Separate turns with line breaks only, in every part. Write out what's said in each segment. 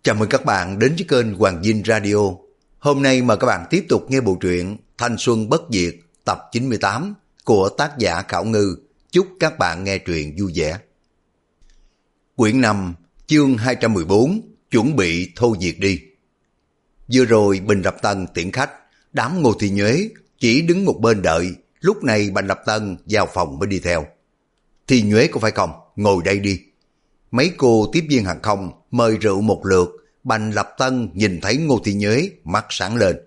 Chào mừng các bạn đến với kênh Hoàng Dinh Radio. Hôm nay mời các bạn tiếp tục nghe bộ truyện Thanh Xuân Bất Diệt tập 98 của tác giả Khảo Ngư. Chúc các bạn nghe truyện vui vẻ. Quyển 5, chương 214, chuẩn bị thô diệt đi. Vừa rồi Bình Lập Tân tiễn khách, đám Ngô Thị Nhuế chỉ đứng một bên đợi, lúc này Bành Lập Tân vào phòng mới đi theo. Thị Nhuế có phải không? Ngồi đây đi. Mấy cô tiếp viên hàng không mời rượu một lượt. Bành Lập Tân nhìn thấy Ngô Thị Nhuế mắt sáng lên.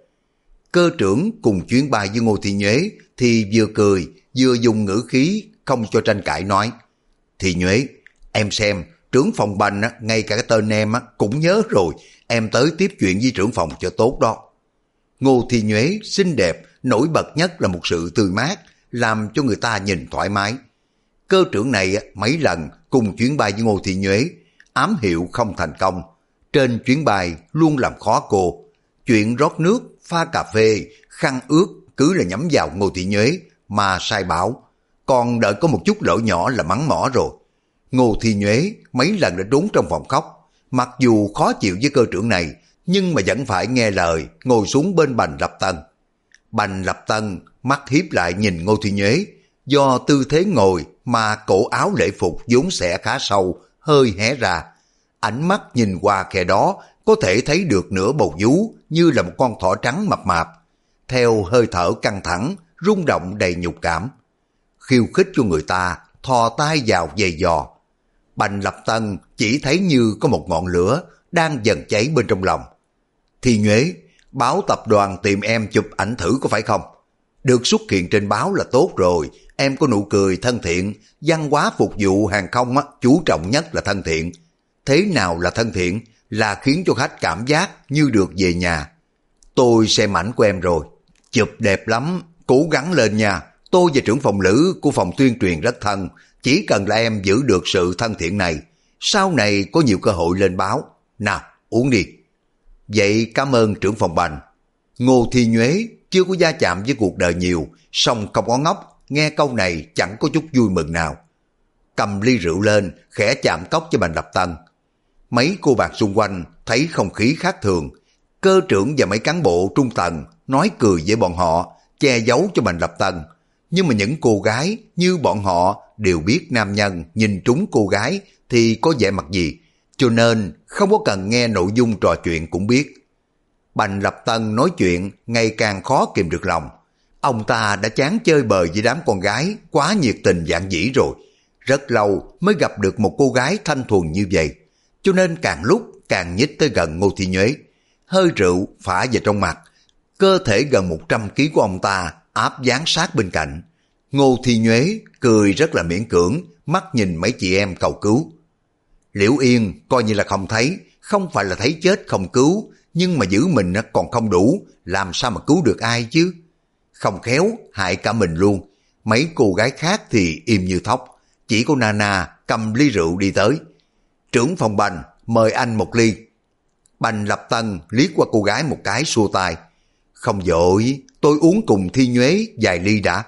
Cơ trưởng cùng chuyến bay với Ngô Thị Nhuế thì vừa cười vừa dùng ngữ khí không cho tranh cãi nói: Thị Nhuế, em xem trưởng phòng Bành ngay cả cái tên em cũng nhớ rồi, em tới tiếp chuyện với trưởng phòng cho tốt đó. Ngô Thị Nhuế xinh đẹp, nổi bật nhất là một sự tươi mát, làm cho người ta nhìn thoải mái. Cơ trưởng này mấy lần cùng chuyến bay với Ngô Thị Nhuế, ám hiệu không thành công. Trên chuyến bay luôn làm khó cô. Chuyện rót nước, pha cà phê, khăn ướt cứ là nhắm vào Ngô Thị Nhuế mà sai bảo. Còn đợi có một chút lỗi nhỏ là mắng mỏ rồi. Ngô Thị Nhuế mấy lần đã trốn trong phòng khóc. Mặc dù khó chịu với cơ trưởng này, nhưng mà vẫn phải nghe lời ngồi xuống bên Bành Lập Tân. Bành Lập Tân mắt hiếp lại nhìn Ngô Thị Nhuế. Do tư thế ngồi mà cổ áo lễ phục vốn sẽ khá sâu, hơi hé ra. Ánh mắt nhìn qua khe đó có thể thấy được nửa bầu vú như là một con thỏ trắng mập mạp. Theo hơi thở căng thẳng, rung động đầy nhục cảm. Khiêu khích cho người ta, thò tay vào giày dò. Bành Lập Tân chỉ thấy như có một ngọn lửa đang dần cháy bên trong lòng. Thì Nhuế, báo tập đoàn tìm em chụp ảnh thử có phải không? Được xuất hiện trên báo là tốt rồi, em có nụ cười thân thiện, văn hóa phục vụ hàng không chú trọng nhất là thân thiện. Thế nào là thân thiện? Là khiến cho khách cảm giác như được về nhà. Tôi xem ảnh của em rồi. Chụp đẹp lắm, cố gắng lên nha. Tôi và trưởng phòng Lữ của phòng tuyên truyền rất thân. Chỉ cần là em giữ được sự thân thiện này, sau này có nhiều cơ hội lên báo. Nào, uống đi. Vậy cảm ơn trưởng phòng Bành. Ngô Thị Nhuế chưa có va chạm với cuộc đời nhiều, song không có ngốc, nghe câu này chẳng có chút vui mừng nào. Cầm ly rượu lên, khẽ chạm cốc cho Bành Lập Tân. Mấy cô bạn xung quanh thấy không khí khác thường. Cơ trưởng và mấy cán bộ trung tầng nói cười với bọn họ, che giấu cho Bành Lập Tân. Nhưng mà những cô gái như bọn họ đều biết nam nhân nhìn trúng cô gái thì có vẻ mặt gì, cho nên không có cần nghe nội dung trò chuyện cũng biết. Bành Lập Tân nói chuyện ngày càng khó kìm được lòng. Ông ta đã chán chơi bời với đám con gái quá nhiệt tình dạn dĩ rồi. Rất lâu mới gặp được một cô gái thanh thuần như vậy, cho nên càng lúc càng nhích tới gần Ngô Thị Nhuế. Hơi rượu phả vào trong mặt, cơ thể gần 100 kg của ông ta áp dán sát bên cạnh. Ngô Thị Nhuế cười rất là miễn cưỡng, mắt nhìn mấy chị em cầu cứu. Liễu Yên coi như là không thấy, không phải là thấy chết không cứu, nhưng mà giữ mình còn không đủ, làm sao mà cứu được ai chứ? Không khéo hại cả mình luôn. Mấy cô gái khác thì im như thóc, chỉ có Nana cầm ly rượu đi tới. Trưởng phòng Bành, mời anh một ly. Bành Lập Tân liếc qua cô gái một cái xua tay. Không vội, tôi uống cùng Thi Nhuế vài ly đã.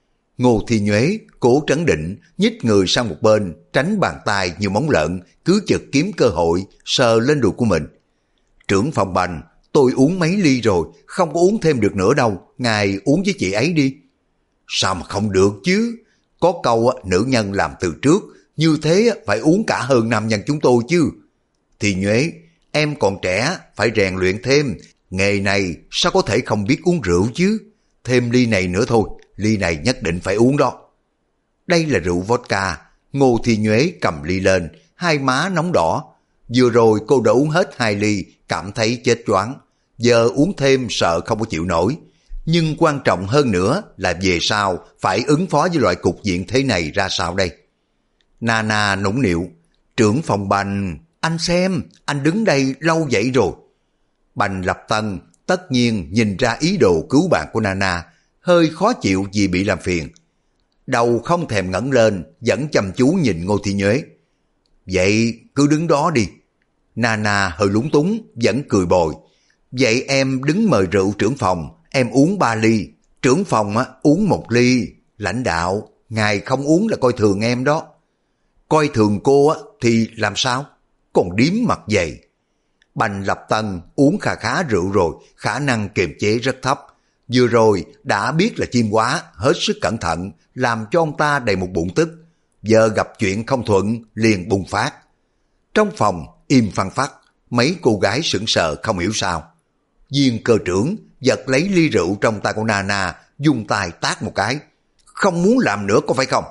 Ngô Thi Nhuế cố trấn định, nhích người sang một bên, tránh bàn tay như móng lợn, cứ chực kiếm cơ hội sờ lên đùi của mình. Trưởng phòng Bành, tôi uống mấy ly rồi, không có uống thêm được nữa đâu, ngài uống với chị ấy đi. Sao mà không được chứ? Có câu nữ nhân làm từ trước, như thế phải uống cả hơn nam nhân chúng tôi chứ. Thì Nhuế, em còn trẻ, phải rèn luyện thêm, nghề này sao có thể không biết uống rượu chứ? Thêm ly này nữa thôi, ly này nhất định phải uống đó. Đây là rượu vodka. Ngô Thị Nhuế cầm ly lên, hai má nóng đỏ. Vừa rồi cô đã uống hết 2 ly, cảm thấy chết choáng. Giờ uống thêm sợ không có chịu nổi. Nhưng quan trọng hơn nữa là về sau phải ứng phó với loại cục diện thế này ra sao đây? Nana nũng nịu, trưởng phòng Bành, anh xem, anh đứng đây lâu vậy rồi. Bành Lập Tân tất nhiên nhìn ra ý đồ cứu bạn của Nana, hơi khó chịu vì bị làm phiền. Đầu không thèm ngẩng lên, vẫn chăm chú nhìn Ngô Thị Nhuế. Vậy cứ đứng đó đi. Nana hơi lúng túng, vẫn cười bồi. Vậy em đứng mời rượu trưởng phòng, em uống 3 ly, trưởng phòng uống 1 ly. Lãnh đạo, ngài không uống là coi thường em đó. Coi thường cô thì làm sao? Còn điếm mặt dày. Bành Lập Tân uống khà khá rượu rồi, khả năng kiềm chế rất thấp. Vừa rồi đã biết là chim quá, hết sức cẩn thận, làm cho ông ta đầy một bụng tức. Giờ gặp chuyện không thuận, liền bùng phát. Trong phòng im phăng phắc, mấy cô gái sững sờ không hiểu sao. Viên cơ trưởng giật lấy ly rượu trong tay của Nana, dùng tay tát một cái. Không muốn làm nữa có phải không?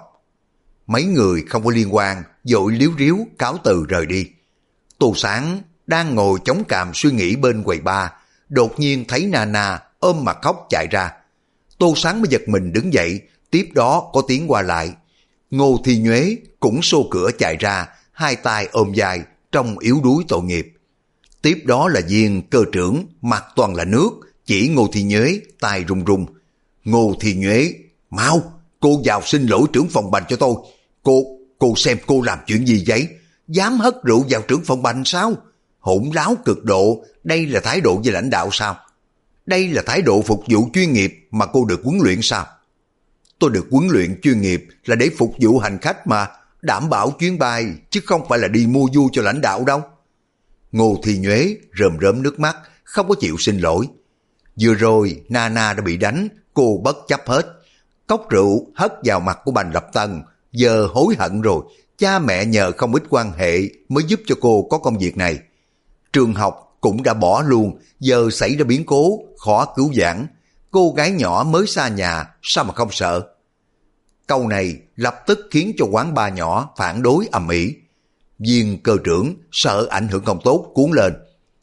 Mấy người không có liên quan, vội líu ríu cáo từ rời đi. Tô Sáng đang ngồi chống cằm suy nghĩ bên quầy bar, đột nhiên thấy Nana ôm mặt khóc chạy ra. Tô Sáng mới giật mình đứng dậy, tiếp đó có tiếng qua lại. Ngô Thi Nhuế cũng xô cửa chạy ra, hai tay ôm vai, trông yếu đuối tội nghiệp. Tiếp đó là Viên cơ trưởng, mặt toàn là nước, chỉ Ngô Thi Nhuế, tay run run. Ngô Thi Nhuế, mau, cô vào xin lỗi trưởng phòng Bành cho tôi. Cô xem cô làm chuyện gì vậy? Dám hất rượu vào trưởng phòng Bành sao? Hỗn láo cực độ, đây là thái độ với lãnh đạo sao? Đây là thái độ phục vụ chuyên nghiệp mà cô được huấn luyện sao? Tôi được huấn luyện chuyên nghiệp là để phục vụ hành khách mà, đảm bảo chuyến bay, chứ không phải là đi mua vui cho lãnh đạo đâu. Ngô Thi Nhuế rơm rớm nước mắt, không có chịu xin lỗi. Vừa rồi Nana đã bị đánh, cô bất chấp hết. Cốc rượu hất vào mặt của Bành Lập Tân, giờ hối hận rồi, cha mẹ nhờ không ít quan hệ mới giúp cho cô có công việc này. Trường học cũng đã bỏ luôn, giờ xảy ra biến cố, khó cứu vãn. Cô gái nhỏ mới xa nhà, sao mà không sợ? Câu này lập tức khiến cho quán bar nhỏ phản đối ầm ĩ. Viên cơ trưởng sợ ảnh hưởng không tốt cuốn lên.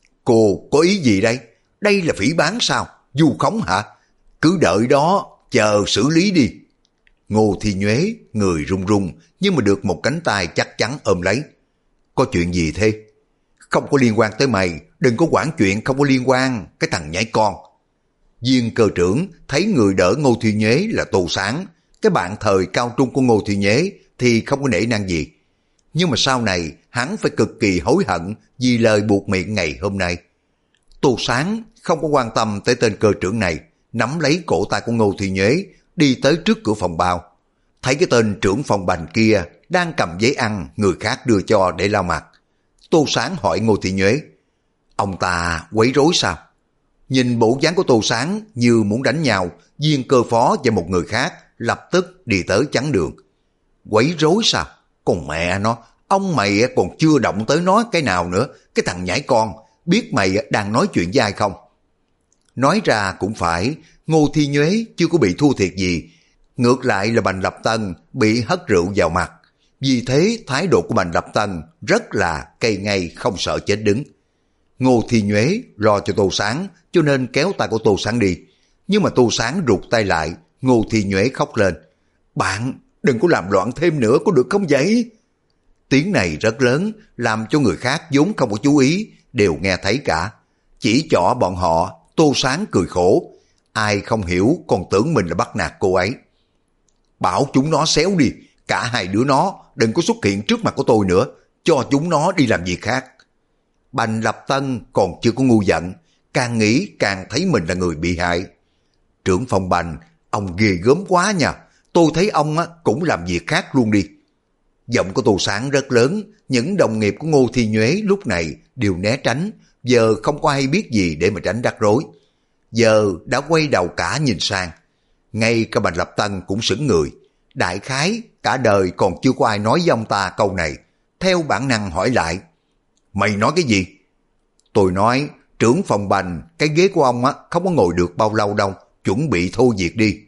Cô có ý gì đây? Đây là phỉ báng sao? Vu khống hả? Cứ đợi đó, chờ xử lý đi. Ngô Thi Nhuế, người run run, nhưng mà được một cánh tay chắc chắn ôm lấy. Có chuyện gì thế? Không có liên quan tới mày, đừng có quản chuyện không có liên quan, cái thằng nhảy con. Viên cơ trưởng thấy người đỡ Ngô Thi Nhuế là Tô Sáng, cái bạn thời cao trung của Ngô Thi Nhuế thì không có nể nang gì. Nhưng mà sau này hắn phải cực kỳ hối hận vì lời buộc miệng ngày hôm nay. Tô Sáng không có quan tâm tới tên cơ trưởng này, nắm lấy cổ tay của Ngô Thi Nhuế, đi tới trước cửa phòng bao. Thấy cái tên trưởng phòng Bành kia đang cầm giấy ăn người khác đưa cho để lau mặt. Tô Sáng hỏi Ngô Thi Nhuế, ông ta quấy rối sao? Nhìn bộ dáng của Tô Sáng như muốn đánh nhau, Viên cơ phó và một người khác lập tức đi tới chắn đường. Quấy rối sao? Còn mẹ nó, ông mày còn chưa động tới nói cái nào nữa, cái thằng nhãi con, biết mày đang nói chuyện với ai không? Nói ra cũng phải, Ngô Thi Nhuế chưa có bị thua thiệt gì, ngược lại là Bành Lập Tân bị hất rượu vào mặt. Vì thế thái độ của Bành Lập Tân rất là cây ngay không sợ chết đứng. Ngô Thi Nhuế lo cho Tô Sáng cho nên kéo tay của Tô Sáng đi. Nhưng mà Tô Sáng rụt tay lại, Ngô Thi Nhuế khóc lên. Bạn đừng có làm loạn thêm nữa có được không vậy? Tiếng này rất lớn, làm cho người khác vốn không có chú ý đều nghe thấy cả. Chỉ trỏ bọn họ, Tô Sáng cười khổ. Ai không hiểu còn tưởng mình là bắt nạt cô ấy. Bảo chúng nó xéo đi, cả hai đứa nó đừng có xuất hiện trước mặt của tôi nữa, cho chúng nó đi làm việc khác. Bành Lập Tân còn chưa có ngu giận, càng nghĩ càng thấy mình là người bị hại. Trưởng phòng Bành, ông ghê gớm quá nha, tôi thấy ông cũng làm việc khác luôn đi. Giọng của Tô Sáng rất lớn, những đồng nghiệp của Ngô Thi Nhuế lúc này đều né tránh, giờ không có ai biết gì để mà tránh rắc rối. Giờ đã quay đầu cả nhìn sang, ngay cả Bành Lập Tân cũng sững người. Đại khái cả đời còn chưa có ai nói với ông ta câu này, theo bản năng hỏi lại, mày nói cái gì? Tôi nói, trưởng phòng Bành, cái ghế của ông không có ngồi được bao lâu đâu, chuẩn bị thôi việc đi.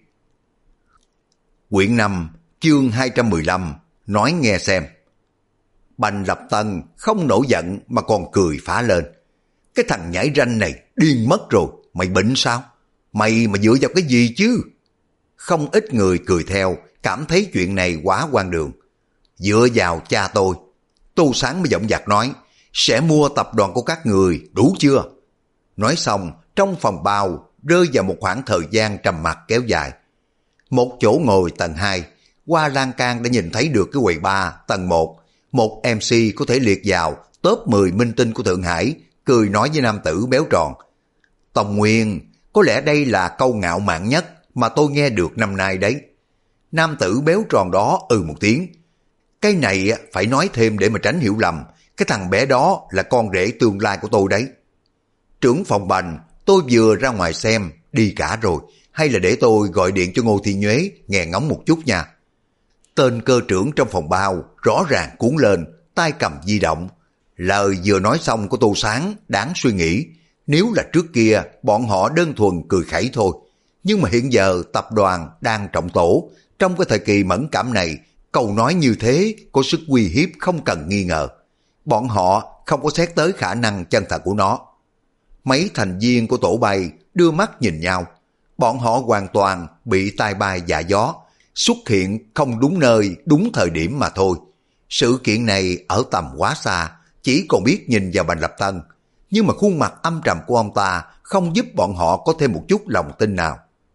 Quyển 5, chương 215, nói nghe xem. Bành Lập Tân không nổi giận mà còn cười phá lên. Cái thằng nhảy ranh này điên mất rồi, mày bệnh sao? Mày mà dựa vào cái gì chứ? Không ít người cười theo, cảm thấy chuyện này quá hoang đường. Dựa vào cha tôi. Tô Sáng mới giọng dạc nói, sẽ mua tập đoàn của các người, đủ chưa? Nói xong, trong phòng bao rơi vào một khoảng thời gian trầm mặc kéo dài. Một chỗ ngồi tầng 2, qua lan can đã nhìn thấy được cái quầy bar tầng 1. Một MC có thể liệt vào top 10 minh tinh của Thượng Hải, cười nói với nam tử béo tròn. Tòng Nguyên, có lẽ đây là câu ngạo mạn nhất mà tôi nghe được năm nay đấy. Nam tử béo tròn đó một tiếng. Cái này phải nói thêm để mà tránh hiểu lầm. cái thằng bé đó là con rể tương lai của tôi đấy. Trưởng phòng Bành, tôi vừa ra ngoài xem, đi cả rồi, hay là để tôi gọi điện cho Ngô Thi Nhuế nghe ngóng một chút nha. Tên cơ trưởng trong phòng bao rõ ràng cuốn lên, tay cầm di động. Lời vừa nói xong của Tô Sáng đáng suy nghĩ. Nếu là trước kia, bọn họ đơn thuần cười khẩy thôi. Nhưng mà hiện giờ tập đoàn đang trọng tổ. Trong cái thời kỳ mẫn cảm này, câu nói như thế có sức uy hiếp không cần nghi ngờ. Bọn họ không có xét tới khả năng chân thật của nó. Mấy thành viên của tổ bay đưa mắt nhìn nhau. Bọn họ hoàn toàn bị tai bay dạ gió, xuất hiện không đúng nơi, đúng thời điểm mà thôi. Sự kiện này ở tầm quá xa, chỉ còn biết nhìn vào Bành Lập Tân. Nhưng mà khuôn mặt âm trầm của ông ta không giúp bọn họ có thêm một chút lòng tin nào.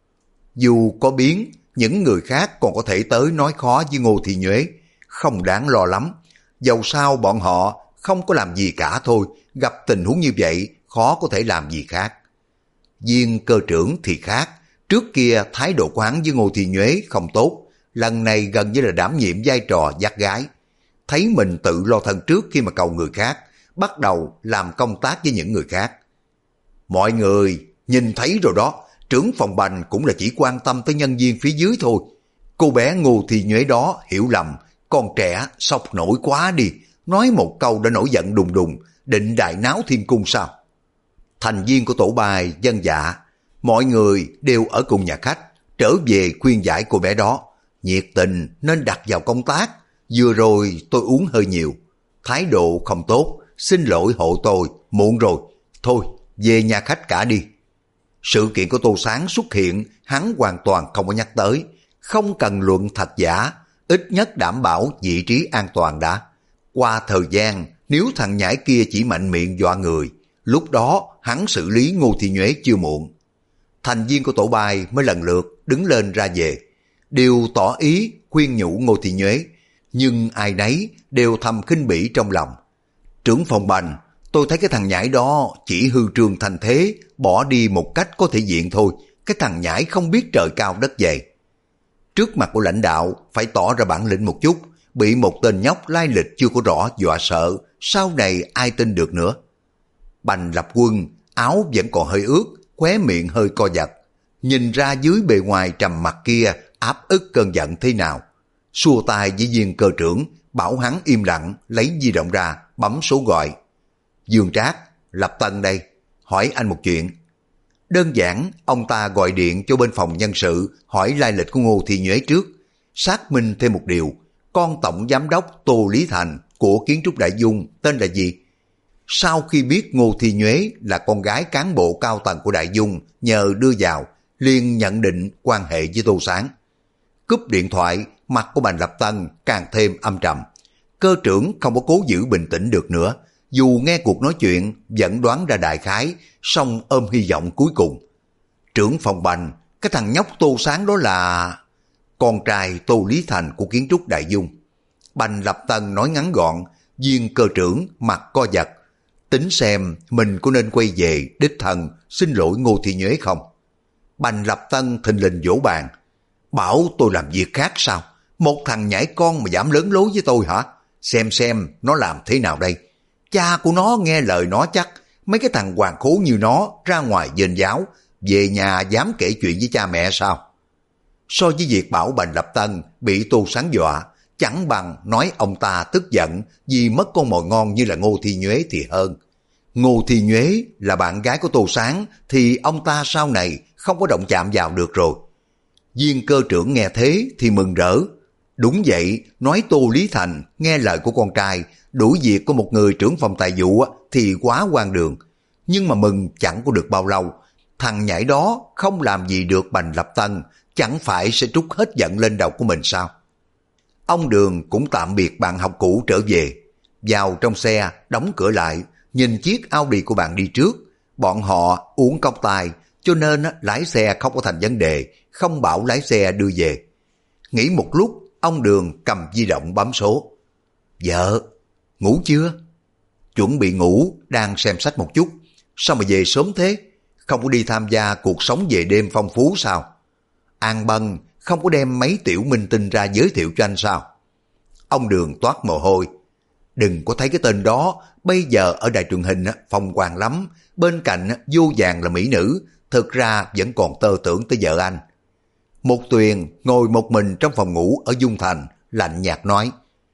Dù có biến, những người khác còn có thể tới nói khó với Ngô Thị Nhuế, không đáng lo lắm. Dầu sao bọn họ không có làm gì cả thôi, gặp tình huống như vậy khó có thể làm gì khác. Viên cơ trưởng thì khác, trước kia thái độ của hắn với Ngô Thị Nhuế không tốt, lần này gần như là đảm nhiệm vai trò dắt gái. Thấy mình tự lo thân trước khi mà cầu người khác, bắt đầu làm công tác với những người khác. Mọi người nhìn thấy rồi đó, trưởng phòng Bành cũng là chỉ quan tâm tới nhân viên phía dưới thôi. Cô bé Ngô Thị Nhuế đó hiểu lầm, con trẻ sốc nổi quá đi, nói một câu đã nổi giận đùng đùng, định đại náo thiên cung sao? Thành viên của tổ bài dân dạ, mọi người đều ở cùng nhà khách, trở về khuyên giải cô bé đó, nhiệt tình nên đặt vào công tác, vừa rồi tôi uống hơi nhiều, thái độ không tốt, xin lỗi hộ tôi, muộn rồi, thôi về nhà khách cả đi. Sự kiện của Tô Sáng xuất hiện hắn hoàn toàn không có nhắc tới, không cần luận thật giả, ít nhất đảm bảo vị trí an toàn đã. Qua thời gian, nếu thằng nhãi kia chỉ mạnh miệng dọa người, lúc đó hắn xử lý Ngô Thị Nhuế chưa muộn. Thành viên của tổ bài mới lần lượt đứng lên ra về, đều tỏ ý khuyên nhủ Ngô Thị Nhuế, nhưng ai nấy đều thầm khinh bỉ trong lòng. Trưởng phòng Bành, tôi thấy cái thằng nhãi đó chỉ hư trương thành thế, bỏ đi một cách có thể diện thôi, cái thằng nhãi không biết trời cao đất dày. Trước mặt của lãnh đạo phải tỏ ra bản lĩnh một chút, bị một tên nhóc lai lịch chưa có rõ dọa sợ, sau này ai tin được nữa. Bành Lập Quân, áo vẫn còn hơi ướt, khóe miệng hơi co giật, nhìn ra dưới bề ngoài trầm mặt kia áp ức cơn giận thế nào. Xua tay với viên cơ trưởng, bảo hắn im lặng, lấy di động ra, bấm số gọi. Dương Trác, Lập Tân đây, hỏi anh một chuyện. Đơn giản, ông ta gọi điện cho bên phòng nhân sự, hỏi lai lịch của Ngô Thị Nhuế trước, xác minh thêm một điều, con tổng giám đốc Tô Lý Thành của Kiến trúc Đại Dung tên là gì? Sau khi biết Ngô Thị Nhuế là con gái cán bộ cao tầng của Đại Dung nhờ đưa vào, liền nhận định quan hệ với Tô Sáng. Cúp điện thoại, mặt của Bành Lập Tân càng thêm âm trầm. Cơ trưởng không có cố giữ bình tĩnh được nữa, dù nghe cuộc nói chuyện vẫn đoán ra đại khái, song ôm hy vọng cuối cùng. Trưởng phòng Bành, cái thằng nhóc Tô Sáng đó là con trai Tô Lý Thành của Kiến trúc Đại Dung. Bành Lập Tân nói ngắn gọn, viên cơ trưởng mặt co giật, tính xem mình có nên quay về đích thân xin lỗi Ngô Thị Nhuế không. Bành Lập Tân thình lình vỗ bàn, bảo tôi làm việc khác sao? Một thằng nhãi con mà dám lớn lối với tôi hả? Xem nó làm thế nào đây? Cha của nó nghe lời nó chắc, mấy cái thằng hoàng khố như nó ra ngoài dền giáo, về nhà dám kể chuyện với cha mẹ sao? So với việc bảo Bành Lập Tân bị Tô Sáng dọa, chẳng bằng nói ông ta tức giận vì mất con mồi ngon như là Ngô Thị Nhuế thì hơn. Ngô Thị Nhuế là bạn gái của Tô Sáng thì ông ta sau này không có động chạm vào được rồi. Viên cơ trưởng nghe thế thì mừng rỡ. Đúng vậy, nói Tô Lý Thành nghe lời của con trai, đuổi việc của một người trưởng phòng tài vụ thì quá hoang đường. Nhưng mà mừng chẳng có được bao lâu, thằng nhãi đó không làm gì được Bành Lập Tân, chẳng phải sẽ trút hết giận lên đầu của mình sao? Ông Đường cũng tạm biệt bạn học cũ trở về, vào trong xe, đóng cửa lại, nhìn chiếc Audi của bạn đi trước. Bọn họ uống cốc tài, cho nên lái xe không có thành vấn đề, không bảo lái xe đưa về. Nghĩ một lúc, ông Đường cầm di động bấm số. Vợ, ngủ chưa? Chuẩn bị ngủ, đang xem sách một chút. Sao mà về sớm thế? Không có đi tham gia cuộc sống về đêm phong phú sao? An Bân không có đem mấy tiểu minh tinh ra giới thiệu cho anh sao? Ông Đường toát mồ hôi. Đừng có thấy cái tên đó, bây giờ ở đài truyền hình phong quang lắm, bên cạnh vô vàn là mỹ nữ, thực ra vẫn còn tơ tưởng tới vợ anh. Mục Tuyền ngồi một mình trong phòng ngủ ở Dung Thành, lạnh nhạt nói,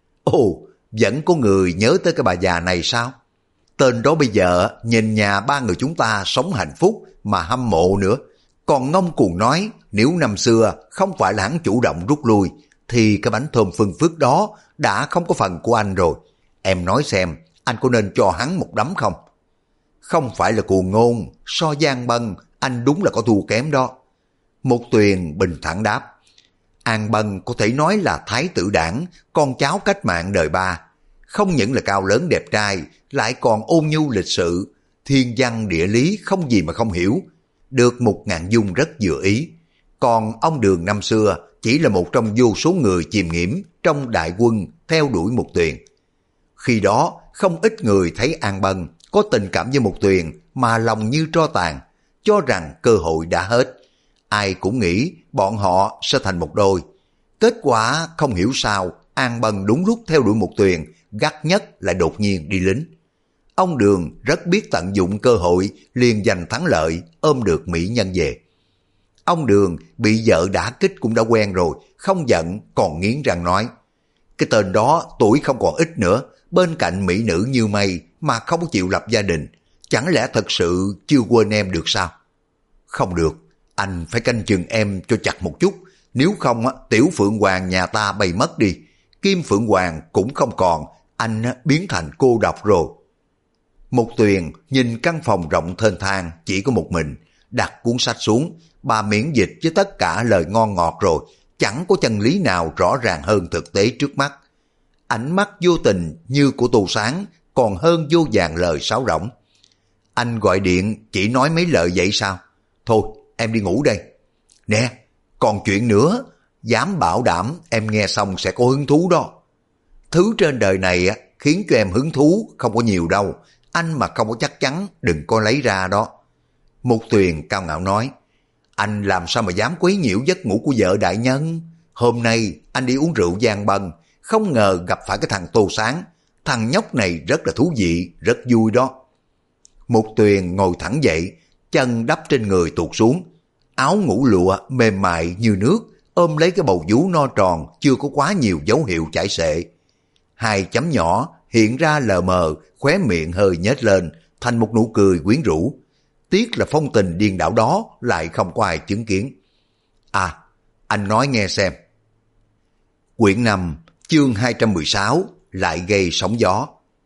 ồ, vẫn có người nhớ tới cái bà già này sao? Tên đó bây giờ nhìn nhà ba người chúng ta sống hạnh phúc mà hâm mộ nữa. Còn ngông cuồng nói nếu năm xưa không phải là hắn chủ động rút lui thì cái bánh thơm phương phức đó đã không có phần của anh rồi. Em nói xem anh có nên cho hắn một đấm không? Không phải là cuồng ngôn, so Giang Bân anh đúng là có thua kém đó. Mục Tuyền bình thản đáp, An Bân có thể nói là thái tử đảng, con cháu cách mạng đời ba. Không những là cao lớn đẹp trai, lại còn ôn nhu lịch sự, thiên văn địa lý không gì mà không hiểu. Được Mục Ngạn Dung rất vừa ý. Còn ông Đường năm xưa chỉ là một trong vô số người chìm nghiễm trong đại quân theo đuổi Mục Tuyền. Khi đó không ít người thấy An Bân có tình cảm với Mục Tuyền mà lòng như tro tàn, cho rằng cơ hội đã hết. Ai cũng nghĩ bọn họ sẽ thành một đôi. Kết quả không hiểu sao An Bân đúng lúc theo đuổi Mục Tuyền, gắt nhất lại đột nhiên đi lính. Ông Đường rất biết tận dụng cơ hội, liền giành thắng lợi, ôm được mỹ nhân về. Ông Đường bị vợ đả kích cũng đã quen rồi, không giận còn nghiến răng nói, cái tên đó tuổi không còn ít nữa, bên cạnh mỹ nữ như mây mà không có chịu lập gia đình, chẳng lẽ thật sự chưa quên em được sao? Không được, anh phải canh chừng em cho chặt một chút, nếu không Tiểu Phượng Hoàng nhà ta bay mất đi, Kim Phượng Hoàng cũng không còn, anh biến thành cô độc rồi. Mục Tuyền nhìn căn phòng rộng thênh thang chỉ có một mình, đặt cuốn sách xuống, bà miễn dịch với tất cả lời ngon ngọt rồi, chẳng có chân lý nào rõ ràng hơn thực tế trước mắt. Ánh mắt vô tình như của Tô Sáng còn hơn vô vàn lời sáo rỗng. Anh gọi điện chỉ nói mấy lời vậy sao? Thôi em đi ngủ đây. Nè, còn chuyện nữa, dám bảo đảm em nghe xong sẽ có hứng thú đó. Thứ trên đời này khiến cho em hứng thú không có nhiều đâu, anh mà không có chắc chắn đừng có lấy ra đó. Mục Tuyền cao ngạo nói, anh làm sao mà dám quấy nhiễu giấc ngủ của vợ đại nhân? Hôm nay anh đi uống rượu Giang Bân, không ngờ gặp phải cái thằng Tô Sáng. Thằng nhóc này rất là thú vị, rất vui đó. Mục Tuyền ngồi thẳng dậy, chân đắp trên người tuột xuống. Áo ngủ lụa mềm mại như nước, ôm lấy cái bầu vú no tròn, chưa có quá nhiều dấu hiệu chảy xệ. Hai chấm nhỏ hiện ra lờ mờ, khóe miệng hơi nhếch lên, thành một nụ cười quyến rũ. Tiếc là phong tình điên đảo đó lại không có ai chứng kiến. À, anh nói nghe xem. Quyển 5, chương 216, lại gây sóng gió.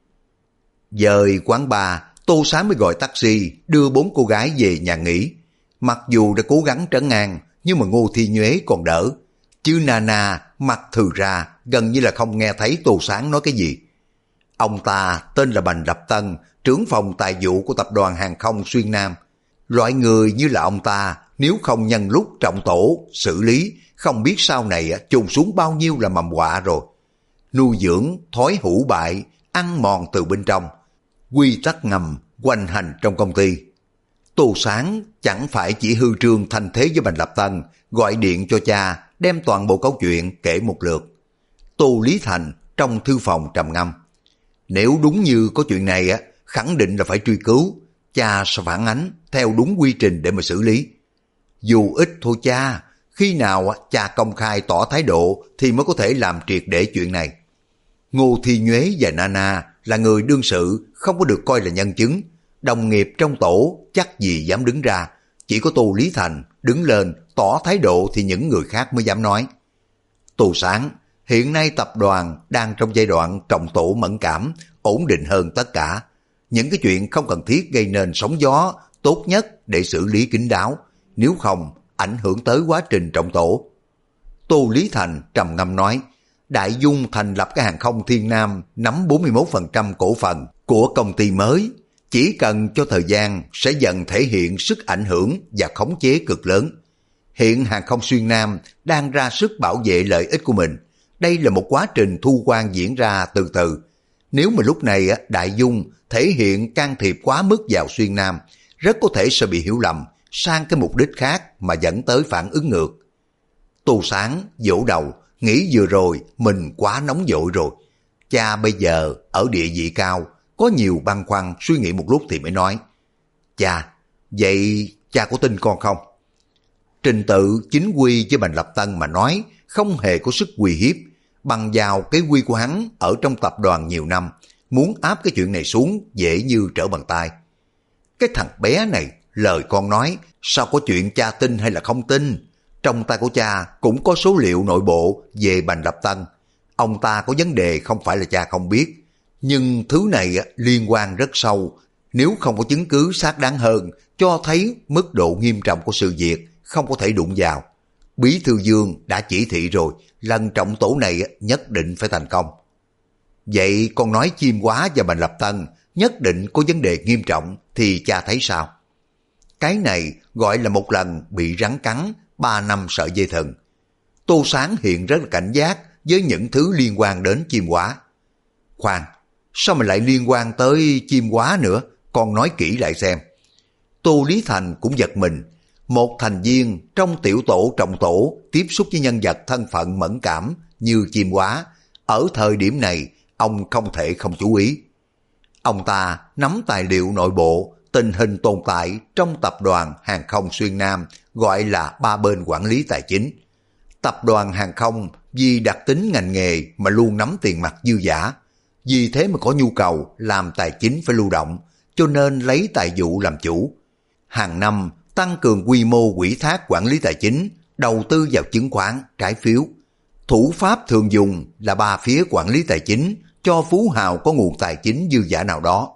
Dời quán bar, Tô Sáng mới gọi taxi đưa 4 cô gái về nhà nghỉ. Mặc dù đã cố gắng trấn an, nhưng mà Ngô Thi Nhuế còn đỡ. Chứ Nana mặt thừ ra, gần như là không nghe thấy Tô Sáng nói cái gì. Ông ta tên là Bành Lập Tân, trưởng phòng tài vụ của tập đoàn hàng không Xuyên Nam. Loại người như là ông ta, nếu không nhân lúc trọng tổ, xử lý, không biết sau này chôn xuống bao nhiêu là mầm họa rồi. Nuôi dưỡng, thói hủ bại, ăn mòn từ bên trong. Quy tắc ngầm, hoành hành trong công ty. Tô Sáng chẳng phải chỉ hư trương thành thế với Bành Lập Tân, gọi điện cho cha, đem toàn bộ câu chuyện kể một lượt. Tô Lý Thành trong thư phòng trầm ngâm. Nếu đúng như có chuyện này khẳng định là phải truy cứu, cha sẽ phản ánh theo đúng quy trình để mà xử lý. Dù ít thôi cha, khi nào cha công khai tỏ thái độ thì mới có thể làm triệt để chuyện này. Ngô Thi Nhuế và Nana là người đương sự, không có được coi là nhân chứng. Đồng nghiệp trong tổ chắc gì dám đứng ra, chỉ có Tô Lý Thành đứng lên tỏ thái độ thì những người khác mới dám nói. Tô Sáng, hiện nay tập đoàn đang trong giai đoạn trọng tổ mẫn cảm, ổn định hơn tất cả. Những cái chuyện không cần thiết gây nên sóng gió, tốt nhất để xử lý kín đáo, nếu không ảnh hưởng tới quá trình trọng tổ. Tô Lý Thành trầm ngâm nói, Đại Dung thành lập cái hàng không Thiên Nam nắm 41% cổ phần của công ty mới. Chỉ cần cho thời gian sẽ dần thể hiện sức ảnh hưởng và khống chế cực lớn. Hiện hàng không Xuyên Nam đang ra sức bảo vệ lợi ích của mình. Đây là một quá trình thu quan diễn ra từ từ. Nếu mà lúc này Đại Dung thể hiện can thiệp quá mức vào Xuyên Nam, rất có thể sẽ bị hiểu lầm sang cái mục đích khác mà dẫn tới phản ứng ngược. Tô Sáng vỗ đầu, nghĩ vừa rồi mình quá nóng vội rồi. Cha bây giờ ở địa vị cao, có nhiều băn khoăn suy nghĩ một lúc thì mới nói, cha, vậy cha có tin con không? Trình Tự, Chính Quy với Bành Lập Tân mà nói không hề có sức uy hiếp, bằng vào cái uy của hắn ở trong tập đoàn nhiều năm, muốn áp cái chuyện này xuống dễ như trở bàn tay. Cái thằng bé này, lời con nói, sao có chuyện cha tin hay là không tin? Trong tay của cha cũng có số liệu nội bộ về Bành Lập Tân. Ông ta có vấn đề không phải là cha không biết, nhưng thứ này liên quan rất sâu. Nếu không có chứng cứ xác đáng hơn, cho thấy mức độ nghiêm trọng của sự việc, không có thể đụng vào. Bí thư Dương đã chỉ thị rồi, lần trọng tổ này nhất định phải thành công. Vậy con nói Chiêm Hóa và Bành Lập Tân nhất định có vấn đề nghiêm trọng thì cha thấy sao? Cái này gọi là một lần bị rắn cắn, 3 năm sợi dây thừng. Tô Sáng hiện rất là cảnh giác với những thứ liên quan đến Chiêm Hóa. Khoan, sao mà lại liên quan tới Chiêm Hóa nữa? Con nói kỹ lại xem. Tô Lý Thành cũng giật mình. Một thành viên trong tiểu tổ trọng tổ tiếp xúc với nhân vật thân phận mẫn cảm như Chiêm Hóa, ở thời điểm này ông không thể không chú ý. Ông ta nắm tài liệu nội bộ tình hình tồn tại trong tập đoàn hàng không Xuyên Nam, gọi là ba bên quản lý tài chính. Tập đoàn hàng không vì đặc tính ngành nghề mà luôn nắm tiền mặt dư giả, vì thế mà có nhu cầu làm tài chính phải lưu động, cho nên lấy tài vụ làm chủ. Hàng năm tăng cường quy mô ủy thác quản lý tài chính, đầu tư vào chứng khoán, trái phiếu. Thủ pháp thường dùng là ba phía quản lý tài chính cho phú hào có nguồn tài chính dư giả nào đó.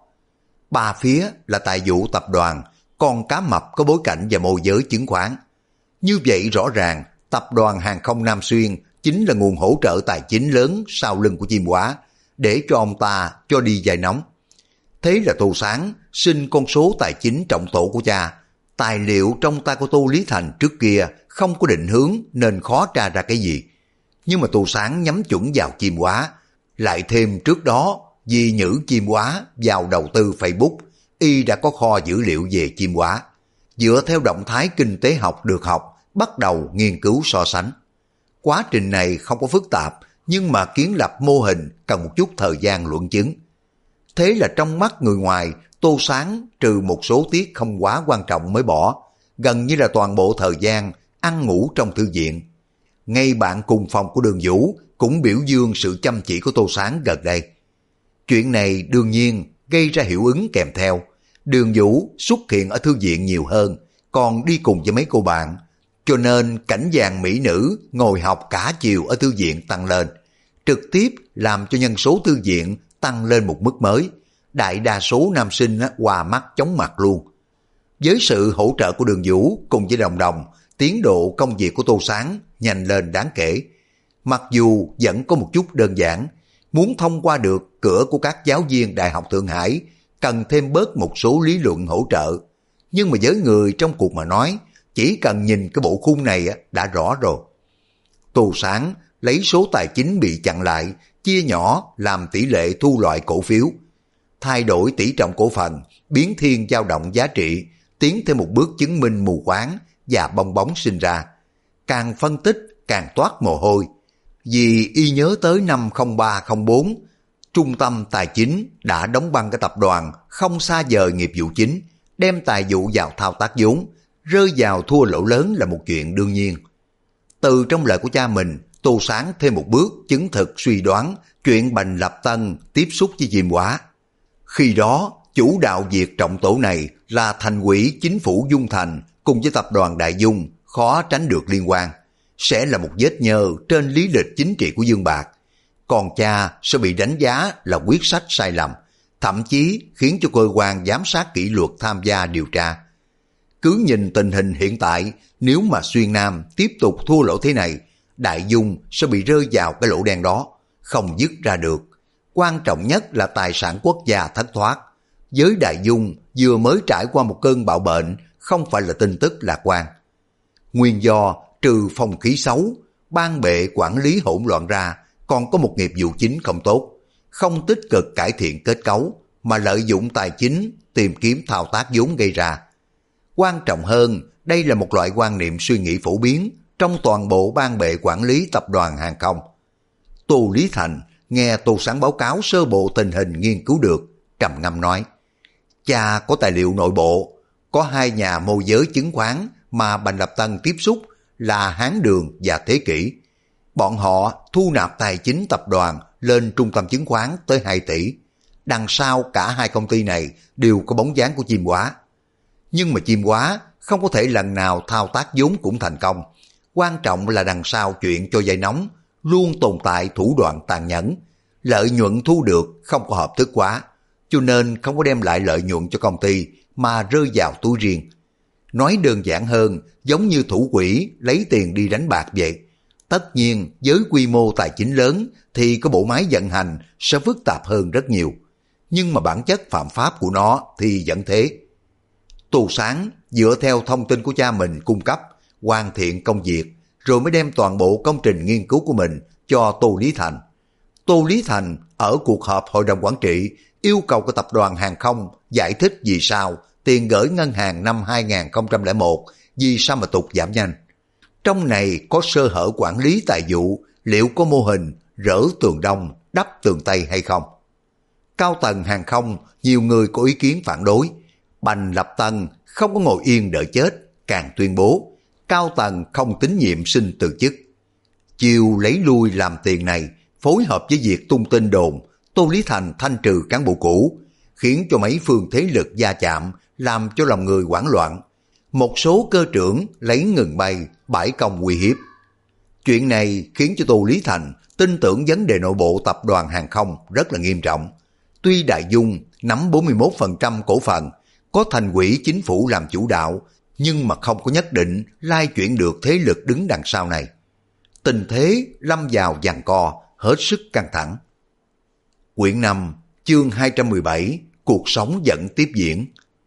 Ba phía là tài vụ tập đoàn, còn cá mập có bối cảnh và môi giới chứng khoán. Như vậy rõ ràng tập đoàn hàng không Nam Xuyên chính là nguồn hỗ trợ tài chính lớn sau lưng của Chiêm Hóa, để cho ông ta cho đi dài nóng. Thế là Tô Sáng xin con số tài chính trọng tổ của cha. Tài liệu trong tay của Tô Lý Thành trước kia không có định hướng nên khó tra ra cái gì. Nhưng mà Tô Sáng nhắm chuẩn vào Chiêm Hóa. Lại thêm trước đó vì nhử Chiêm Hóa vào đầu tư Facebook, y đã có kho dữ liệu về Chiêm Hóa. Dựa theo động thái kinh tế học được học, bắt đầu nghiên cứu so sánh. Quá trình này không có phức tạp, nhưng mà kiến lập mô hình cần một chút thời gian luận chứng. Thế là trong mắt người ngoài, Tô Sáng trừ một số tiết không quá quan trọng mới bỏ, gần như là toàn bộ thời gian ăn ngủ trong thư viện. Ngay bạn cùng phòng của Đường Vũ cũng biểu dương sự chăm chỉ của Tô Sáng gần đây. Chuyện này đương nhiên gây ra hiệu ứng kèm theo. Đường Vũ xuất hiện ở thư viện nhiều hơn, còn đi cùng với mấy cô bạn, cho nên cảnh vàng mỹ nữ ngồi học cả chiều ở thư viện tăng lên, trực tiếp làm cho nhân số thư viện tăng lên một mức mới. Đại đa số nam sinh hòa mắt chóng mặt luôn. Với sự hỗ trợ của Đường Vũ cùng với Đồng Đồng, tiến độ công việc của Tô Sáng nhanh lên đáng kể. Mặc dù vẫn có một chút đơn giản, muốn thông qua được cửa của các giáo viên Đại học Thượng Hải, cần thêm bớt một số lý luận hỗ trợ. Nhưng mà với người trong cuộc mà nói, chỉ cần nhìn cái bộ khung này đã rõ rồi. Tô Sáng lấy số tài chính bị chặn lại, chia nhỏ làm tỷ lệ thu loại cổ phiếu, thay đổi tỷ trọng cổ phần, biến thiên dao động giá trị, tiến thêm một bước chứng minh mù quáng và bong bóng sinh ra. Càng phân tích càng toát mồ hôi, vì y nhớ tới năm 0304, Trung tâm Tài chính đã đóng băng cái tập đoàn không xa vời nghiệp vụ chính, đem tài vụ vào thao tác vốn, rơi vào thua lỗ lớn là một chuyện đương nhiên. Từ trong lời của cha mình, Tô Sáng thêm một bước chứng thực suy đoán chuyện Bành Lập Tân tiếp xúc với Chiêm Hóa. Khi đó, chủ đạo việc trọng tổ này là thành ủy chính phủ Dung Thành cùng với tập đoàn Đại Dung, khó tránh được liên quan. Sẽ là một vết nhơ trên lý lịch chính trị của Dương Bạc. Còn cha sẽ bị đánh giá là quyết sách sai lầm, thậm chí khiến cho cơ quan giám sát kỷ luật tham gia điều tra. Cứ nhìn tình hình hiện tại, nếu mà Xuyên Nam tiếp tục thua lỗ thế này, Đại Dung sẽ bị rơi vào cái lỗ đen đó, không dứt ra được. Quan trọng nhất là tài sản quốc gia thất thoát. Với Đại Dung vừa mới trải qua một cơn bạo bệnh, không phải là tin tức lạc quan. Nguyên do trừ phong khí xấu, ban bệ quản lý hỗn loạn ra, còn có một nghiệp vụ chính không tốt, không tích cực cải thiện kết cấu, mà lợi dụng tài chính tìm kiếm thao tác vốn gây ra. Quan trọng hơn, đây là một loại quan niệm suy nghĩ phổ biến trong toàn bộ ban bệ quản lý tập đoàn hàng không. Tô Lý Thành nghe Tô Sáng báo cáo sơ bộ tình hình nghiên cứu được, trầm ngâm nói: cha có tài liệu nội bộ, có hai nhà môi giới chứng khoán mà Bành Lập Tân tiếp xúc là Hán Đường và Thế Kỷ. Bọn họ thu nạp tài chính tập đoàn lên trung tâm chứng khoán tới 2 tỷ. Đằng sau cả hai công ty này đều có bóng dáng của Chim Hóa. Nhưng mà Chim Hóa không có thể lần nào thao tác vốn cũng thành công. Quan trọng là đằng sau chuyện cho vay nóng luôn tồn tại thủ đoạn tàn nhẫn. Lợi nhuận thu được không có hợp thức hóa, cho nên không có đem lại lợi nhuận cho công ty mà rơi vào túi riêng. Nói đơn giản hơn, giống như thủ quỹ lấy tiền đi đánh bạc vậy. Tất nhiên với quy mô tài chính lớn thì có bộ máy vận hành sẽ phức tạp hơn rất nhiều. Nhưng mà bản chất phạm pháp của nó thì vẫn thế. Tô Sáng dựa theo thông tin của cha mình cung cấp, hoàn thiện công việc, rồi mới đem toàn bộ công trình nghiên cứu của mình cho Tô Lý Thành. Tô Lý Thành ở cuộc họp hội đồng quản trị yêu cầu của tập đoàn hàng không giải thích vì sao tiền gửi ngân hàng năm 2001 vì sao mà tụt giảm nhanh. Trong này có sơ hở quản lý tài vụ, liệu có mô hình rỡ tường đông, đắp tường tây hay không? Cao tầng hàng không, nhiều người có ý kiến phản đối. Bành Lập Tân không có ngồi yên đợi chết, càng tuyên bố cao tầng không tín nhiệm xin từ chức. Chiều lấy lui làm tiền này, phối hợp với việc tung tin đồn, Tô Lý Thành thanh trừ cán bộ cũ, khiến cho mấy phương thế lực va chạm, làm cho lòng người hoảng loạn. Một số cơ trưởng lấy ngừng bay, bãi công uy hiếp. Chuyện này khiến cho Tô Lý Thành tin tưởng vấn đề nội bộ tập đoàn hàng không rất là nghiêm trọng. Tuy Đại Dung nắm 41% cổ phần, có thành ủy chính phủ làm chủ đạo, nhưng mà không có nhất định lai chuyển được thế lực đứng đằng sau này. Tình thế lâm vào giằng co, hết sức căng thẳng. Quyển 5, chương 217, cuộc sống vẫn tiếp diễn.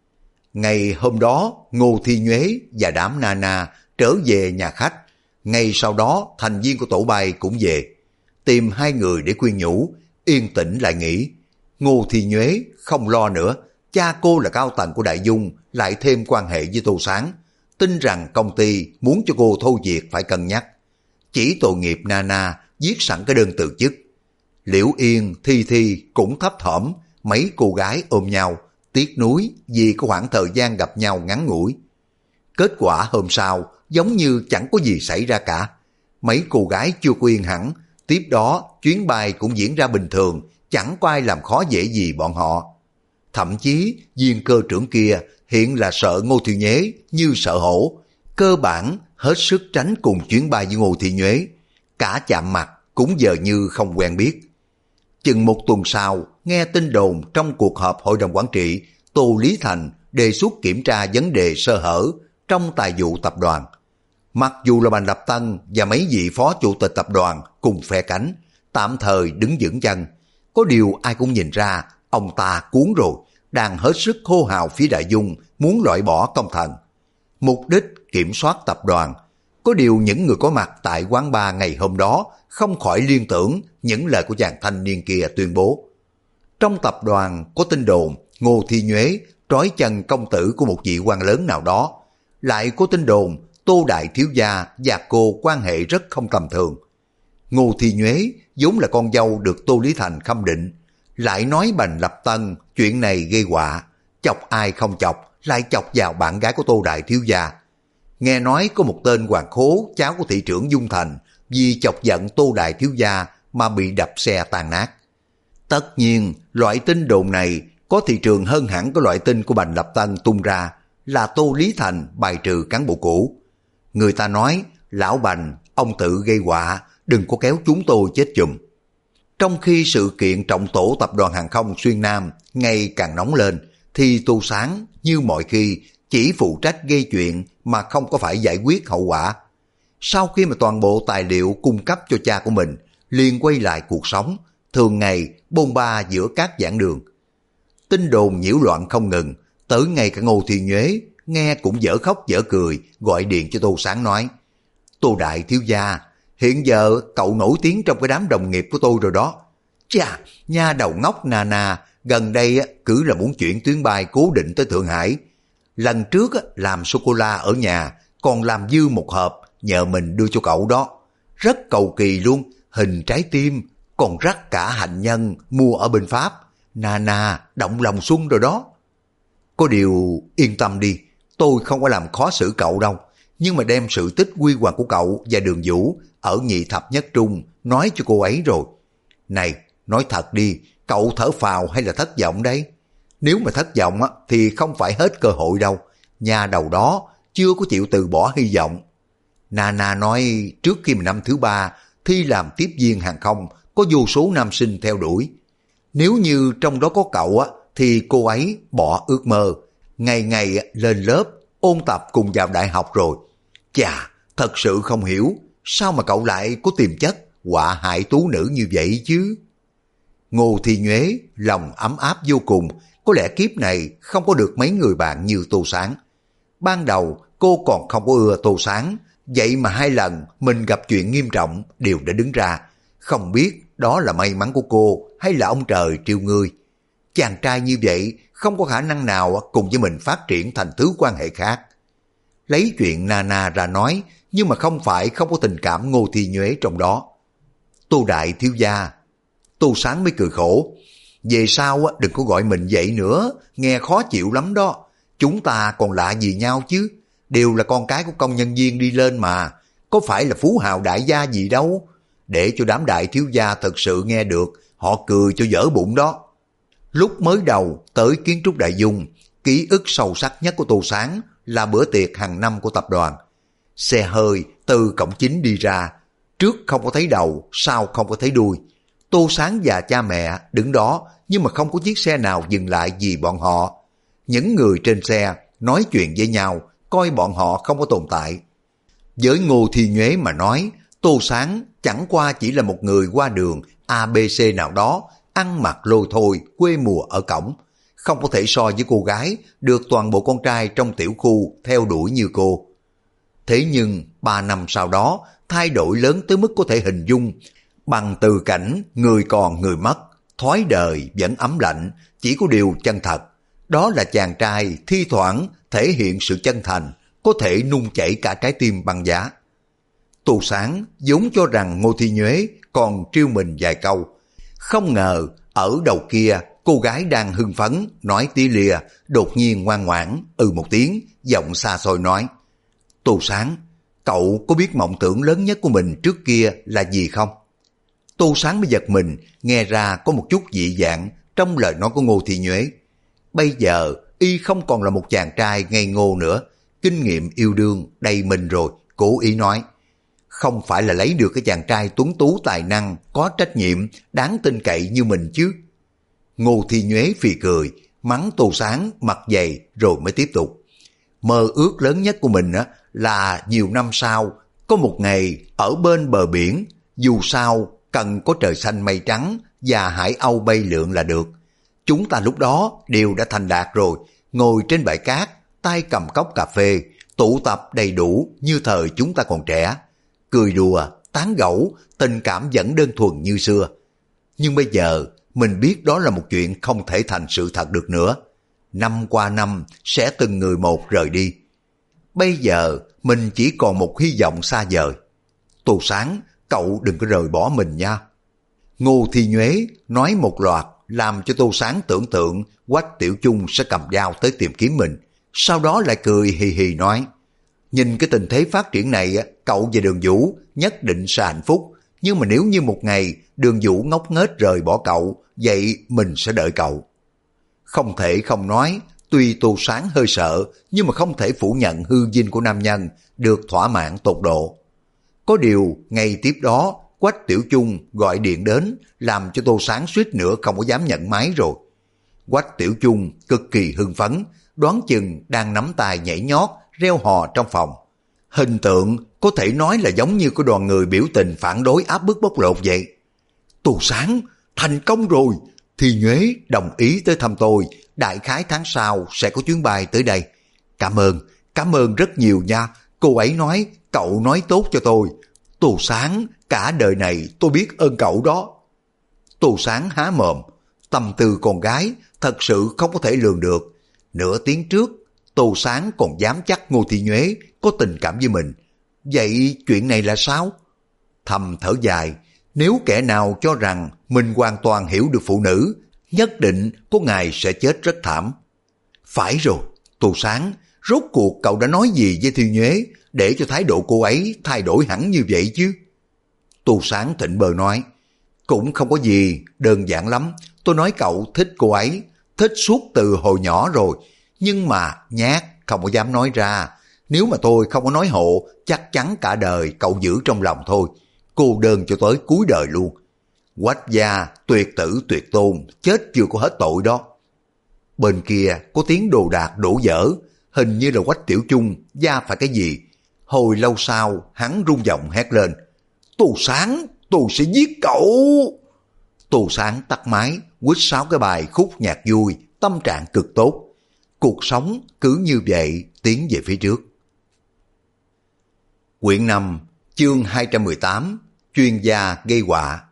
Ngày hôm đó, Ngô Thi Nhuế và đám Nana trở về nhà khách. Ngày sau đó, thành viên của tổ bay cũng về, tìm hai người để khuyên nhủ, yên tĩnh lại nghĩ. Ngô Thi Nhuế không lo nữa, cha cô là cao tầng của Đại Dung, lại thêm quan hệ với Tô Sáng, tin rằng công ty muốn cho cô thôi việc phải cân nhắc. Chỉ tội nghiệp Nana viết sẵn cái đơn từ chức. Liễu Yên, Thi Thi cũng thấp thỏm, mấy cô gái ôm nhau, tiếc nuối vì có khoảng thời gian gặp nhau ngắn ngủi. Kết quả hôm sau giống như chẳng có gì xảy ra cả. Mấy cô gái chưa quen hẳn, tiếp đó chuyến bay cũng diễn ra bình thường, chẳng có ai làm khó dễ gì bọn họ. Thậm chí viên cơ trưởng kia hiện là sợ Ngô Thị Nhuế như sợ hổ, cơ bản hết sức tránh cùng chuyến bay với Ngô Thị Nhuế, cả chạm mặt cũng giờ như không quen biết. Chừng một tuần sau, nghe tin đồn trong cuộc họp hội đồng quản trị, Tô Lý Thành đề xuất kiểm tra vấn đề sơ hở trong tài vụ tập đoàn. Mặc dù là Bành Lập Tân và mấy vị phó chủ tịch tập đoàn cùng phe cánh, tạm thời đứng vững chân, có điều ai cũng nhìn ra ông ta cuốn rồi, đang hết sức hô hào phía Đại Dung muốn loại bỏ công thần. Mục đích kiểm soát tập đoàn. Có điều những người có mặt tại quán bar ngày hôm đó không khỏi liên tưởng những lời của chàng thanh niên kia tuyên bố. Trong tập đoàn có tin đồn Ngô Thi Nhuế trói chân công tử của một vị quan lớn nào đó. Lại có tin đồn Tô Đại Thiếu Gia và cô quan hệ rất không tầm thường. Ngô Thi Nhuế vốn là con dâu được Tô Lý Thành khâm định, lại nói Bành Lập Tân chuyện này gây họa, chọc ai không chọc, lại chọc vào bạn gái của Tô Đại Thiếu Gia. Nghe nói có một tên hoàng khố, cháu của thị trưởng Dung Thành, vì chọc giận Tô Đại Thiếu Gia mà bị đập xe tan nát. Tất nhiên, loại tin đồn này có thị trường hơn hẳn cái loại tin của Bành Lập Tân tung ra, là Tô Lý Thành bài trừ cán bộ cũ. Người ta nói, lão Bành, ông tự gây họa, đừng có kéo chúng tôi chết chùm. Trong khi sự kiện trọng tổ tập đoàn hàng không Xuyên Nam ngày càng nóng lên, thì Tô Sáng như mọi khi chỉ phụ trách gây chuyện mà không có phải giải quyết hậu quả. Sau khi mà toàn bộ tài liệu cung cấp cho cha của mình, liền quay lại cuộc sống, thường ngày bôn ba giữa các giảng đường. Tin đồn nhiễu loạn không ngừng, tới ngay cả Ngô Thi Nhuế nghe cũng dở khóc dở cười, gọi điện cho Tô Sáng nói: Tô Đại Thiếu Gia, hiện giờ cậu nổi tiếng trong cái đám đồng nghiệp của tôi rồi đó. Chà, nha đầu ngốc Nana gần đây cứ là muốn chuyển tuyến bay cố định tới Thượng Hải. Lần trước làm sô-cô-la ở nhà, còn làm dư một hộp nhờ mình đưa cho cậu đó. Rất cầu kỳ luôn, hình trái tim, còn rắc cả hạnh nhân mua ở bên Pháp. Nana động lòng Xuân rồi đó. Có điều yên tâm đi, tôi không có làm khó xử cậu đâu, nhưng mà đem sự tích huy hoàng của cậu và Đường Vũ ở nhị thập nhất trung nói cho cô ấy rồi. Này, nói thật đi, cậu thở phào hay là thất vọng đấy? Nếu mà thất vọng á, thì không phải hết cơ hội đâu. Nhà đầu đó chưa có chịu từ bỏ hy vọng. Nana nói trước khi mà năm thứ 3 thi làm tiếp viên hàng không có vô số nam sinh theo đuổi. Nếu như trong đó có cậu á, thì cô ấy bỏ ước mơ, ngày ngày lên lớp, ôn tập cùng vào đại học rồi. Chà, thật sự không hiểu, sao mà cậu lại có tiềm chất họa hại tú nữ như vậy chứ? Ngô Thi Nhuế lòng ấm áp vô cùng, có lẽ kiếp này không có được mấy người bạn như Tô Sáng. Ban đầu cô còn không có ưa Tô Sáng, vậy mà 2 lần mình gặp chuyện nghiêm trọng đều đã đứng ra. Không biết đó là may mắn của cô hay là ông trời trêu ngươi. Chàng trai như vậy không có khả năng nào cùng với mình phát triển thành thứ quan hệ khác. Lấy chuyện Nana ra nói, nhưng mà không phải không có tình cảm Ngô Thi Nhuế trong đó. Tô đại thiếu gia. Tô Sáng mới cười khổ. Về sau đừng có gọi mình vậy nữa, nghe khó chịu lắm đó. Chúng ta còn lạ gì nhau chứ, đều là con cái của công nhân viên đi lên mà, có phải là phú hào đại gia gì đâu. Để cho đám đại thiếu gia thật sự nghe được, họ cười cho dở bụng đó. Lúc mới đầu tới Kiến Trúc Đại Dung, ký ức sâu sắc nhất của Tô Sáng là bữa tiệc hàng năm của tập đoàn. Xe hơi từ cổng chính đi ra, trước không có thấy đầu, sau không có thấy đuôi. Tô Sáng và cha mẹ đứng đó, nhưng mà không có chiếc xe nào dừng lại vì bọn họ. Những người trên xe nói chuyện với nhau, coi bọn họ không có tồn tại. Với Ngô Thi Nhuế mà nói, Tô Sáng chẳng qua chỉ là một người qua đường ABC nào đó, ăn mặc lôi thôi, quê mùa ở cổng. Không có thể so với cô gái được toàn bộ con trai trong tiểu khu theo đuổi như cô. Thế nhưng 3 năm sau đó, thay đổi lớn tới mức có thể hình dung, bằng từ cảnh người còn người mất, thói đời vẫn ấm lạnh, chỉ có điều chân thật. Đó là chàng trai thi thoảng thể hiện sự chân thành, có thể nung chảy cả trái tim băng giá. Tô Sáng vốn cho rằng Ngô Thi Nhuế còn trêu mình vài câu. Không ngờ ở đầu kia cô gái đang hưng phấn nói tí lìa, đột nhiên ngoan ngoãn một tiếng, giọng xa xôi nói: Tô Sáng, cậu có biết mộng tưởng lớn nhất của mình trước kia là gì không? Tô Sáng mới giật mình, nghe ra có một chút dị dạng trong lời nói của Ngô Thi Nhuế. Bây giờ y không còn là một chàng trai ngây ngô nữa, kinh nghiệm yêu đương đầy mình rồi, cố ý nói: không phải là lấy được cái chàng trai tuấn tú tài năng, có trách nhiệm, đáng tin cậy như mình chứ. Ngô Thi Nhuế phì cười, mắng Tô Sáng mặt dày rồi mới tiếp tục. Mơ ước lớn nhất của mình là nhiều năm sau, có một ngày ở bên bờ biển, dù sao cần có trời xanh mây trắng và hải âu bay lượn là được. Chúng ta lúc đó đều đã thành đạt rồi, ngồi trên bãi cát, tay cầm cốc cà phê, tụ tập đầy đủ như thời chúng ta còn trẻ. Cười đùa, tán gẫu, tình cảm vẫn đơn thuần như xưa. Nhưng bây giờ, mình biết đó là một chuyện không thể thành sự thật được nữa. Năm qua năm sẽ từng người một rời đi. Bây giờ, mình chỉ còn một hy vọng xa vời. Tô Sáng, cậu đừng có rời bỏ mình nha. Ngô Thi Nhuế nói một loạt, làm cho Tô Sáng tưởng tượng Quách Tiểu Chung sẽ cầm dao tới tìm kiếm mình. Sau đó lại cười hì hì nói: nhìn cái tình thế phát triển này, cậu và Đường Vũ nhất định sẽ hạnh phúc. Nhưng mà nếu như một ngày Đường Vũ ngốc nghếch rời bỏ cậu, vậy mình sẽ đợi cậu. Không thể không nói, tuy Tô Sáng hơi sợ, nhưng mà không thể phủ nhận hư vinh của nam nhân được thỏa mãn tột độ. Có điều, ngày tiếp đó, Quách Tiểu Chung gọi điện đến, làm cho Tô Sáng suýt nữa không có dám nhận máy rồi. Quách Tiểu Chung cực kỳ hưng phấn, đoán chừng đang nắm tay nhảy nhót, reo hò trong phòng. Hình tượng có thể nói là giống như cái đoàn người biểu tình phản đối áp bức bóc lột vậy. Tô Sáng, thành công rồi! Thi Nhuế đồng ý tới thăm tôi, đại khái tháng sau sẽ có chuyến bay tới đây. Cảm ơn rất nhiều nha, cô ấy nói cậu nói tốt cho tôi. Tô Sáng, cả đời này tôi biết ơn cậu đó. Tô Sáng há mồm, tâm tư con gái thật sự không có thể lường được. Nửa tiếng trước, Tô Sáng còn dám chắc Ngô Thi Nhuế có tình cảm với mình. Vậy chuyện này là sao? Thầm thở dài, Nếu kẻ nào cho rằng mình hoàn toàn hiểu được phụ nữ, nhất định có ngày sẽ chết rất thảm. Phải rồi, Tô Sáng, rốt cuộc cậu đã nói gì với Thi Nhuế để cho thái độ cô ấy thay đổi hẳn như vậy chứ? Tô Sáng thịnh bờ nói, cũng không có gì, đơn giản lắm. Tôi nói cậu thích cô ấy, thích suốt từ hồi nhỏ rồi, nhưng mà nhát, không có dám nói ra. Nếu mà tôi không có nói hộ, chắc chắn cả đời cậu giữ trong lòng thôi, cô đơn cho tới cuối đời luôn. Quách gia tuyệt tử tuyệt tôn, chết chưa có hết tội đó. Bên kia có tiếng đồ đạc đổ vỡ, hình như là Quách Tiểu Chung gia phải cái gì. Hồi lâu sau hắn rung giọng hét lên, Tô Sáng, tôi sẽ giết cậu. Tô Sáng tắt máy, quýt 6 cái bài khúc nhạc vui, tâm trạng cực tốt. Cuộc sống cứ như vậy tiến về phía trước. Quyển 5, chương 218, chuyên gia gây họa.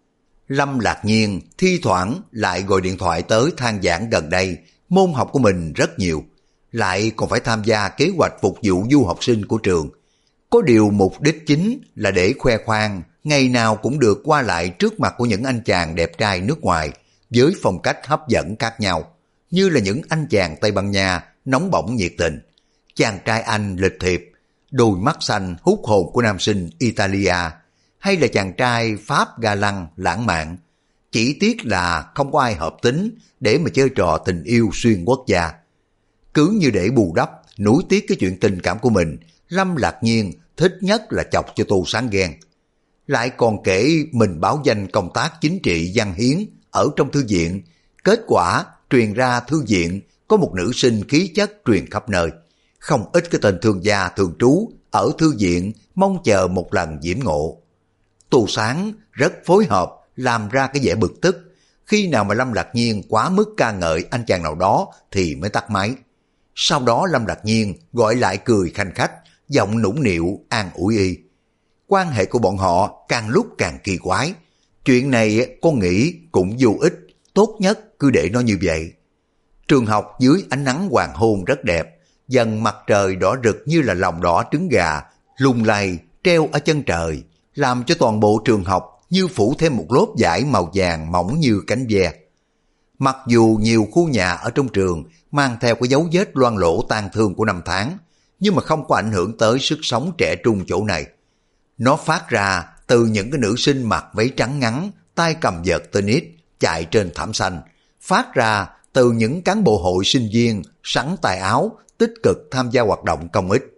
Lâm Lạc Nhiên thi thoảng lại gọi điện thoại tới than giảng gần đây môn học của mình rất nhiều, lại còn phải tham gia kế hoạch phục vụ du học sinh của trường. Có điều mục đích chính là để khoe khoang, ngày nào cũng được qua lại trước mặt của những anh chàng đẹp trai nước ngoài với phong cách hấp dẫn khác nhau, như là những anh chàng Tây Ban Nha nóng bỏng nhiệt tình, chàng trai Anh lịch thiệp, đôi mắt xanh hút hồn của nam sinh Italia, hay là chàng trai Pháp ga lăng lãng mạn. Chỉ tiếc là không có ai hợp tính để mà chơi trò tình yêu xuyên quốc gia. Cứ như để bù đắp, nuối tiếc cái chuyện tình cảm của mình, Lâm Lạc Nhiên thích nhất là chọc cho Tô Sáng ghen. Lại còn kể mình báo danh công tác chính trị văn hiến ở trong thư viện, kết quả truyền ra thư viện có một nữ sinh khí chất truyền khắp nơi. Không ít cái tên thương gia thường trú ở thư viện mong chờ một lần diễm ngộ. Tô Sáng rất phối hợp làm ra cái vẻ bực tức. Khi nào mà Lâm Lạc Nhiên quá mức ca ngợi anh chàng nào đó thì mới tắt máy. Sau đó Lâm Lạc Nhiên gọi lại cười khanh khách, giọng nũng nịu an ủi y. Quan hệ của bọn họ càng lúc càng kỳ quái. Chuyện này con nghĩ cũng vô ích, tốt nhất cứ để nó như vậy. Trường học dưới ánh nắng hoàng hôn rất đẹp, dần mặt trời đỏ rực như là lòng đỏ trứng gà, lung lay treo ở chân trời, làm cho toàn bộ trường học như phủ thêm một lốp vải màu vàng mỏng như cánh ve. Mặc dù nhiều khu nhà ở trong trường mang theo cái dấu vết loang lổ tang thương của năm tháng, nhưng mà không có ảnh hưởng tới sức sống trẻ trung chỗ này. Nó phát ra từ những cái nữ sinh mặc váy trắng ngắn, tay cầm vợt tennis, chạy trên thảm xanh, phát ra từ những cán bộ hội sinh viên sắn tay áo, tích cực tham gia hoạt động công ích.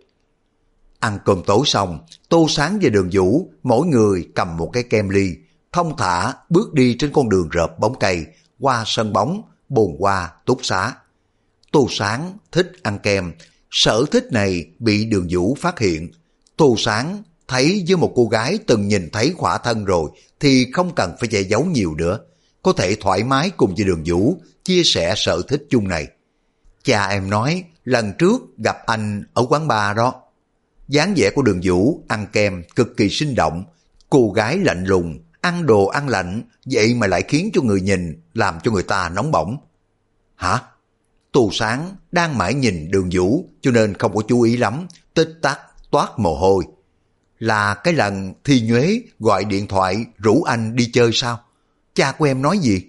Ăn cơm tối xong, Tô Sáng và Đường Vũ mỗi người cầm một cái kem ly, thong thả bước đi trên con đường rợp bóng cây, qua sân bóng, bồn hoa, túc xá. Tô Sáng thích ăn kem, sở thích này bị Đường Vũ phát hiện. Tô Sáng thấy với một cô gái từng nhìn thấy khỏa thân rồi thì không cần phải che giấu nhiều nữa, có thể thoải mái cùng với Đường Vũ chia sẻ sở thích chung này. Cha em nói lần trước gặp anh ở quán bar đó. Dáng vẻ của Đường Vũ ăn kem cực kỳ sinh động, cô gái lạnh lùng, ăn đồ ăn lạnh, vậy mà lại khiến cho người nhìn, làm cho người ta nóng bỏng. Hả? Tô Sáng đang mãi nhìn Đường Vũ cho nên không có chú ý lắm, tích tắc toát mồ hôi. Là cái lần Thi Nhuế gọi điện thoại rủ anh đi chơi sao? Cha của em nói gì?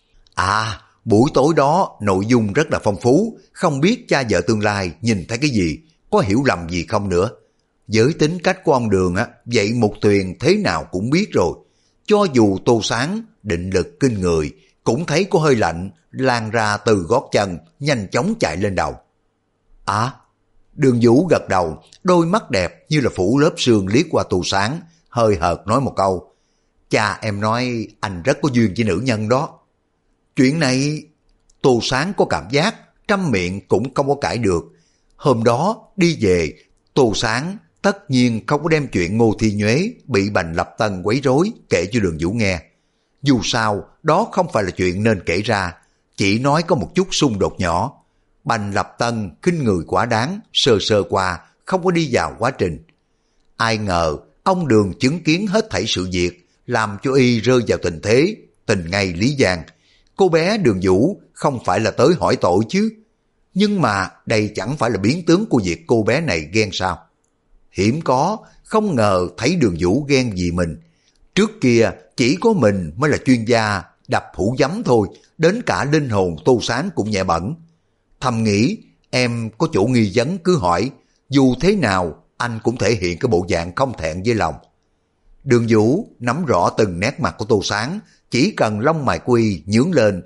À, buổi tối đó nội dung rất là phong phú, không biết cha vợ tương lai nhìn thấy cái gì, có hiểu lầm gì không nữa. Với tính cách của ông Đường á, vậy Mục Tuyền thế nào cũng biết rồi. Cho dù Tô Sáng định lực kinh người, cũng thấy có hơi lạnh lan ra từ gót chân, nhanh chóng chạy lên đầu. À, Đường Vũ gật đầu, đôi mắt đẹp như là phủ lớp sương liếc qua Tô Sáng, hơi hợt nói một câu. Cha em nói anh rất có duyên với nữ nhân đó. Chuyện này Tô Sáng có cảm giác trăm miệng cũng không có cãi được. Hôm đó đi về, Tô Sáng tất nhiên không có đem chuyện Ngô Thi Nhuế bị Bành Lập Tân quấy rối kể cho Đường Vũ nghe. Dù sao, đó không phải là chuyện nên kể ra, chỉ nói có một chút xung đột nhỏ. Bành Lập Tân khinh người quá đáng, sơ sơ qua, không có đi vào quá trình. Ai ngờ, ông Đường chứng kiến hết thảy sự việc, làm cho y rơi vào tình thế, tình ngay lý giang. Cô bé Đường Vũ không phải là tới hỏi tội chứ. Nhưng mà đây chẳng phải là biến tướng của việc cô bé này ghen sao? Hiếm có, không ngờ thấy Đường Vũ ghen vì mình. Trước kia chỉ có mình mới là chuyên gia đập hũ giấm thôi, đến cả linh hồn Tô Sáng cũng nhẹ bẩn. Thầm nghĩ, em có chỗ nghi vấn cứ hỏi, dù thế nào anh cũng thể hiện cái bộ dạng không thẹn với lòng. Đường Vũ nắm rõ từng nét mặt của Tô Sáng, chỉ cần lông mày quy nhướng lên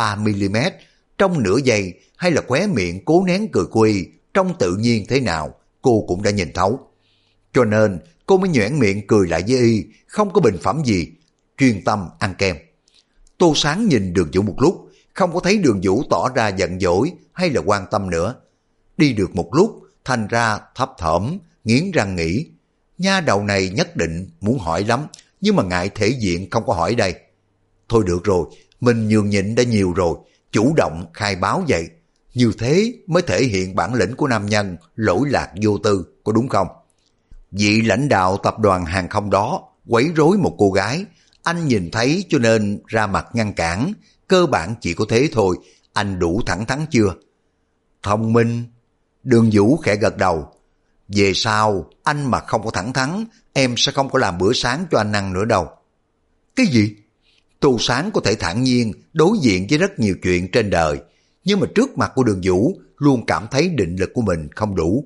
3mm trong nửa giây, hay là khóe miệng cố nén cười quy trong tự nhiên thế nào, cô cũng đã nhìn thấu. Cho nên cô mới nhoẻn miệng cười lại với y, không có bình phẩm gì, chuyên tâm ăn kem. Tô Sáng nhìn Đường Vũ một lúc, không có thấy Đường Vũ tỏ ra giận dỗi hay là quan tâm nữa. Đi được một lúc, thành ra thấp thỏm, nghiến răng nghĩ, nha đầu này nhất định muốn hỏi lắm, nhưng mà ngại thể diện không có hỏi đây. Thôi được rồi, mình nhường nhịn đã nhiều rồi, chủ động khai báo vậy. Như thế mới thể hiện bản lĩnh của nam nhân, lỗi lạc vô tư, có đúng không? Vị lãnh đạo tập đoàn hàng không đó quấy rối một cô gái, anh nhìn thấy cho nên ra mặt ngăn cản, cơ bản chỉ có thế thôi, anh đủ thẳng thắn chưa? Thông minh. Đường Vũ khẽ gật đầu. Về sau, anh mà không có thẳng thắn, em sẽ không có làm bữa sáng cho anh ăn nữa đâu. Cái gì? Tô Sáng có thể thản nhiên đối diện với rất nhiều chuyện trên đời, nhưng mà trước mặt của Đường Vũ luôn cảm thấy định lực của mình không đủ.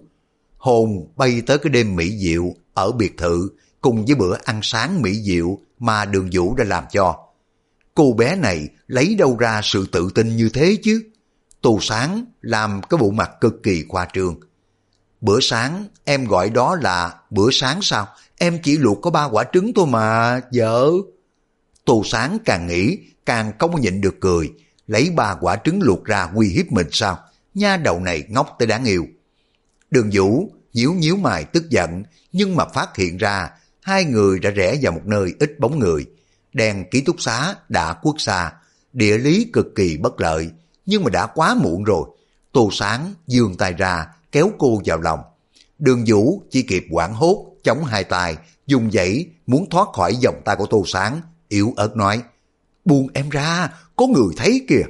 Hồn bay tới cái đêm mỹ diệu ở biệt thự cùng với bữa ăn sáng mỹ diệu mà Đường Vũ đã làm cho. Cô bé này lấy đâu ra sự tự tin như thế chứ? Tô Sáng làm cái bộ mặt cực kỳ khoa trương. Bữa sáng em gọi đó là bữa sáng sao? Em chỉ luộc có 3 quả trứng thôi mà, vợ. Tô Sáng càng nghĩ càng không nhịn được cười, lấy 3 quả trứng luộc ra uy hiếp mình sao? Nha đầu này ngốc tới đáng yêu. Đường Vũ nhíu nhíu mày tức giận, nhưng mà phát hiện ra hai người đã rẽ vào một nơi ít bóng người. Đèn ký túc xá đã khuất xa, địa lý cực kỳ bất lợi, nhưng mà đã quá muộn rồi. Tô Sáng giương tay ra kéo cô vào lòng. Đường Vũ chỉ kịp hoảng hốt chống hai tay, dùng dãy muốn thoát khỏi vòng tay của Tô Sáng, yếu ớt nói, buông em ra, có người thấy kìa.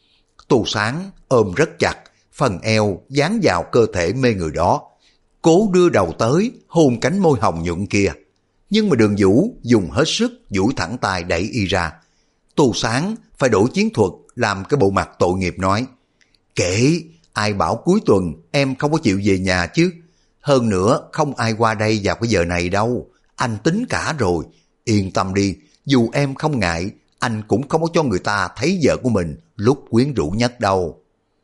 Tô Sáng ôm rất chặt, phần eo dán vào cơ thể mê người đó, cố đưa đầu tới hôn cánh môi hồng nhuận kia. Nhưng mà Đường Vũ dùng hết sức duỗi thẳng tay đẩy y ra. Tô Sáng phải đổi chiến thuật, làm cái bộ mặt tội nghiệp nói, kệ, ai bảo cuối tuần em không có chịu về nhà chứ? Hơn nữa không ai qua đây vào cái giờ này đâu, anh tính cả rồi, yên tâm đi, dù em không ngại, anh cũng không có cho người ta thấy vợ của mình lúc quyến rũ nhất đâu.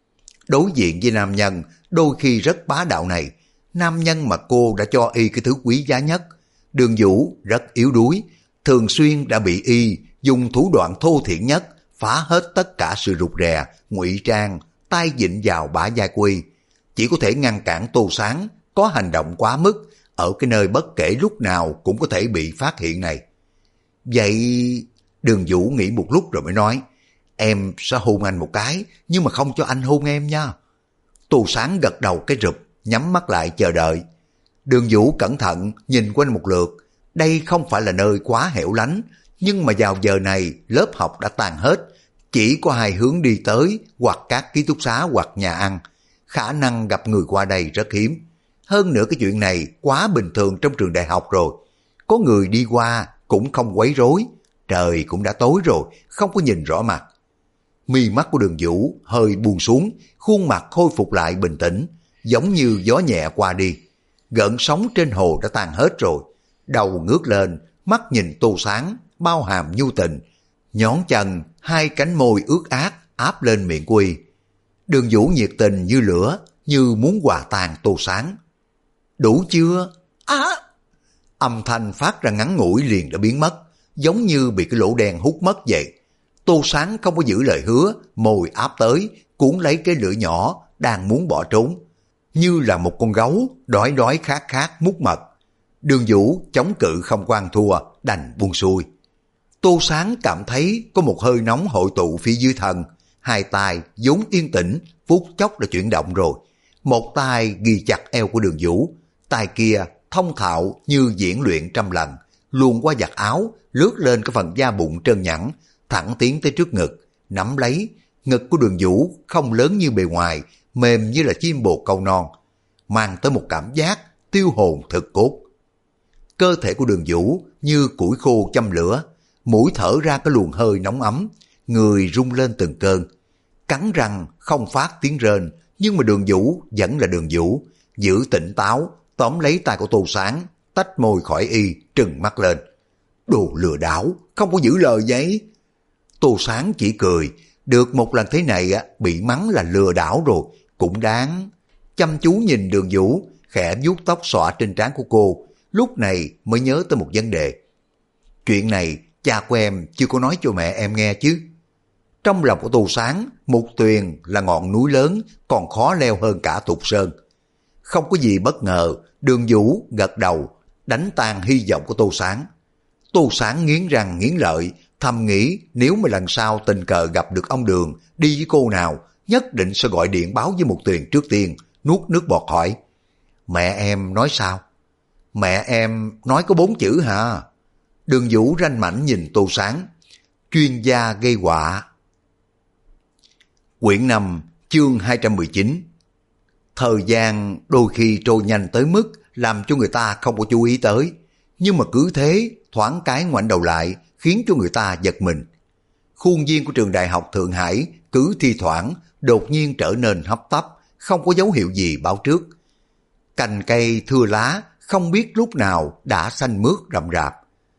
Đối diện với nam nhân đôi khi rất bá đạo này, nam nhân mà cô đã cho y cái thứ quý giá nhất. Đường Vũ rất yếu đuối, thường xuyên đã bị y dùng thủ đoạn thô thiển nhất phá hết tất cả sự rụt rè, ngụy trang, tay vịn vào bả vai quy. Chỉ có thể ngăn cản Tô Sáng có hành động quá mức ở cái nơi bất kể lúc nào cũng có thể bị phát hiện này. Vậy Đường Vũ nghĩ một lúc rồi mới nói, em sẽ hôn anh một cái, nhưng mà không cho anh hôn em nha. Tô Sáng gật đầu cái rụp, nhắm mắt lại chờ đợi. Đường Vũ cẩn thận nhìn quanh một lượt, đây không phải là nơi quá hẻo lánh, nhưng mà vào giờ này lớp học đã tan hết, chỉ có hai hướng đi tới, hoặc các ký túc xá hoặc nhà ăn. Khả năng gặp người qua đây rất hiếm. Hơn nữa cái chuyện này quá bình thường trong trường đại học rồi. Có người đi qua cũng không quấy rối, trời cũng đã tối rồi, không có nhìn rõ mặt. Mi mắt của Đường Vũ hơi buông xuống, khuôn mặt khôi phục lại bình tĩnh, giống như gió nhẹ qua đi. Gợn sóng trên hồ đã tan hết rồi. Đầu ngước lên, mắt nhìn Tô Sáng, bao hàm nhu tình. Nhón chân, hai cánh môi ướt át áp lên miệng của y. Đường Vũ nhiệt tình như lửa, như muốn hòa tan Tô Sáng. Đủ chưa? Âm thanh phát ra ngắn ngủi liền đã biến mất, giống như bị cái lỗ đen hút mất vậy. Tô Sáng không có giữ lời hứa, môi áp tới, cuốn lấy cái lưỡi nhỏ, đang muốn bỏ trốn. Như là một con gấu, đói đói khát khát mút mật. Đường Vũ chống cự không quan thua, đành buông xuôi. Tô Sáng cảm thấy có một hơi nóng hội tụ phía dưới thân, hai tay vốn yên tĩnh, phút chốc đã chuyển động rồi. Một tay ghi chặt eo của Đường Vũ, tay kia thông thạo như diễn luyện trăm lần, luồn qua giặt áo, lướt lên cái phần da bụng trơn nhẵn, thẳng tiến tới trước ngực, nắm lấy. Ngực của Đường Vũ không lớn như bề ngoài, mềm như là chim bồ câu non, mang tới một cảm giác tiêu hồn thực cốt. Cơ thể của Đường Vũ như củi khô châm lửa, mũi thở ra cái luồng hơi nóng ấm, người rung lên từng cơn. Cắn răng không phát tiếng rên, nhưng mà Đường Vũ vẫn là Đường Vũ, giữ tỉnh táo, tóm lấy tay của Tô Sáng, tách môi khỏi y, trừng mắt lên. Đồ lừa đảo, không có giữ lời vậy. Tô Sáng chỉ cười, được một lần thế này bị mắng là lừa đảo rồi, cũng đáng. Chăm chú nhìn Đường Vũ, khẽ vuốt tóc xõa trên trán của cô, lúc này mới nhớ tới một vấn đề. Chuyện này cha của em chưa có nói cho mẹ em nghe chứ. Trong lòng của Tô Sáng, Mục Tuyền là ngọn núi lớn, còn khó leo hơn cả Thục Sơn. Không có gì bất ngờ, Đường Vũ gật đầu, đánh tan hy vọng của Tô Sáng. Tô Sáng nghiến răng nghiến lợi, thầm nghĩ nếu mà lần sau tình cờ gặp được ông Đường đi với cô nào, nhất định sẽ gọi điện báo với Mục Tuyền trước tiên, nuốt nước bọt hỏi. Mẹ em nói sao? Mẹ em nói có 4 chữ hả? Đường Vũ ranh mảnh nhìn Tô Sáng. Chuyên gia gây họa. Quyển 5, chương 219. Thời gian đôi khi trôi nhanh tới mức làm cho người ta không có chú ý tới, nhưng mà cứ thế thoáng cái ngoảnh đầu lại khiến cho người ta giật mình. Khuôn viên của trường đại học Thượng Hải cứ thi thoảng đột nhiên trở nên hấp tấp, không có dấu hiệu gì báo trước. Cành cây thưa lá không biết lúc nào đã xanh mướt rậm rạp.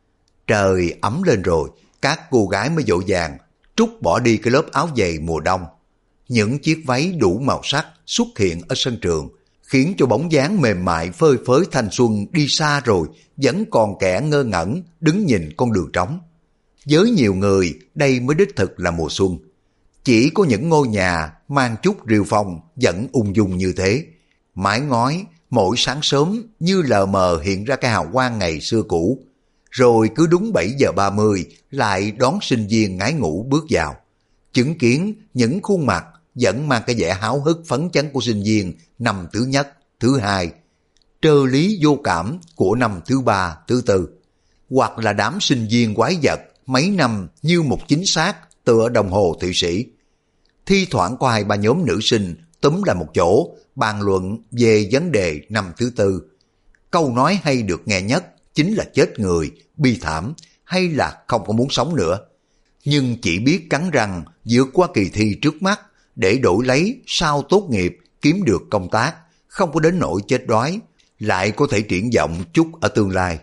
Trời ấm lên rồi, các cô gái mới vội vàng trút bỏ đi cái lớp áo dày mùa đông. Những chiếc váy đủ màu sắc xuất hiện ở sân trường, khiến cho bóng dáng mềm mại phơi phới thanh xuân đi xa rồi, vẫn còn kẻ ngơ ngẩn đứng nhìn con đường trống. Với nhiều người, đây mới đích thực là mùa xuân. Chỉ có những ngôi nhà mang chút rêu phong vẫn ung dung như thế. Mái ngói mỗi sáng sớm như lờ mờ hiện ra cái hào quang ngày xưa cũ. Rồi cứ đúng 7 giờ 30 lại đón sinh viên ngái ngủ bước vào. Chứng kiến những khuôn mặt vẫn mang cái vẻ háo hức phấn chấn của sinh viên năm thứ nhất, thứ hai, trơ lý vô cảm của năm thứ ba, thứ tư, hoặc là đám sinh viên quái vật mấy năm như một chính xác tựa đồng hồ Thụy Sĩ. Thi thoảng có 2-3 nhóm nữ sinh túm lại một chỗ bàn luận về vấn đề năm thứ tư. Câu nói hay được nghe nhất chính là chết người, bi thảm hay là không có muốn sống nữa. Nhưng chỉ biết cắn răng vượt qua kỳ thi trước mắt để đổi lấy sau tốt nghiệp kiếm được công tác, không có đến nỗi chết đói, lại có thể triển vọng chút ở tương lai.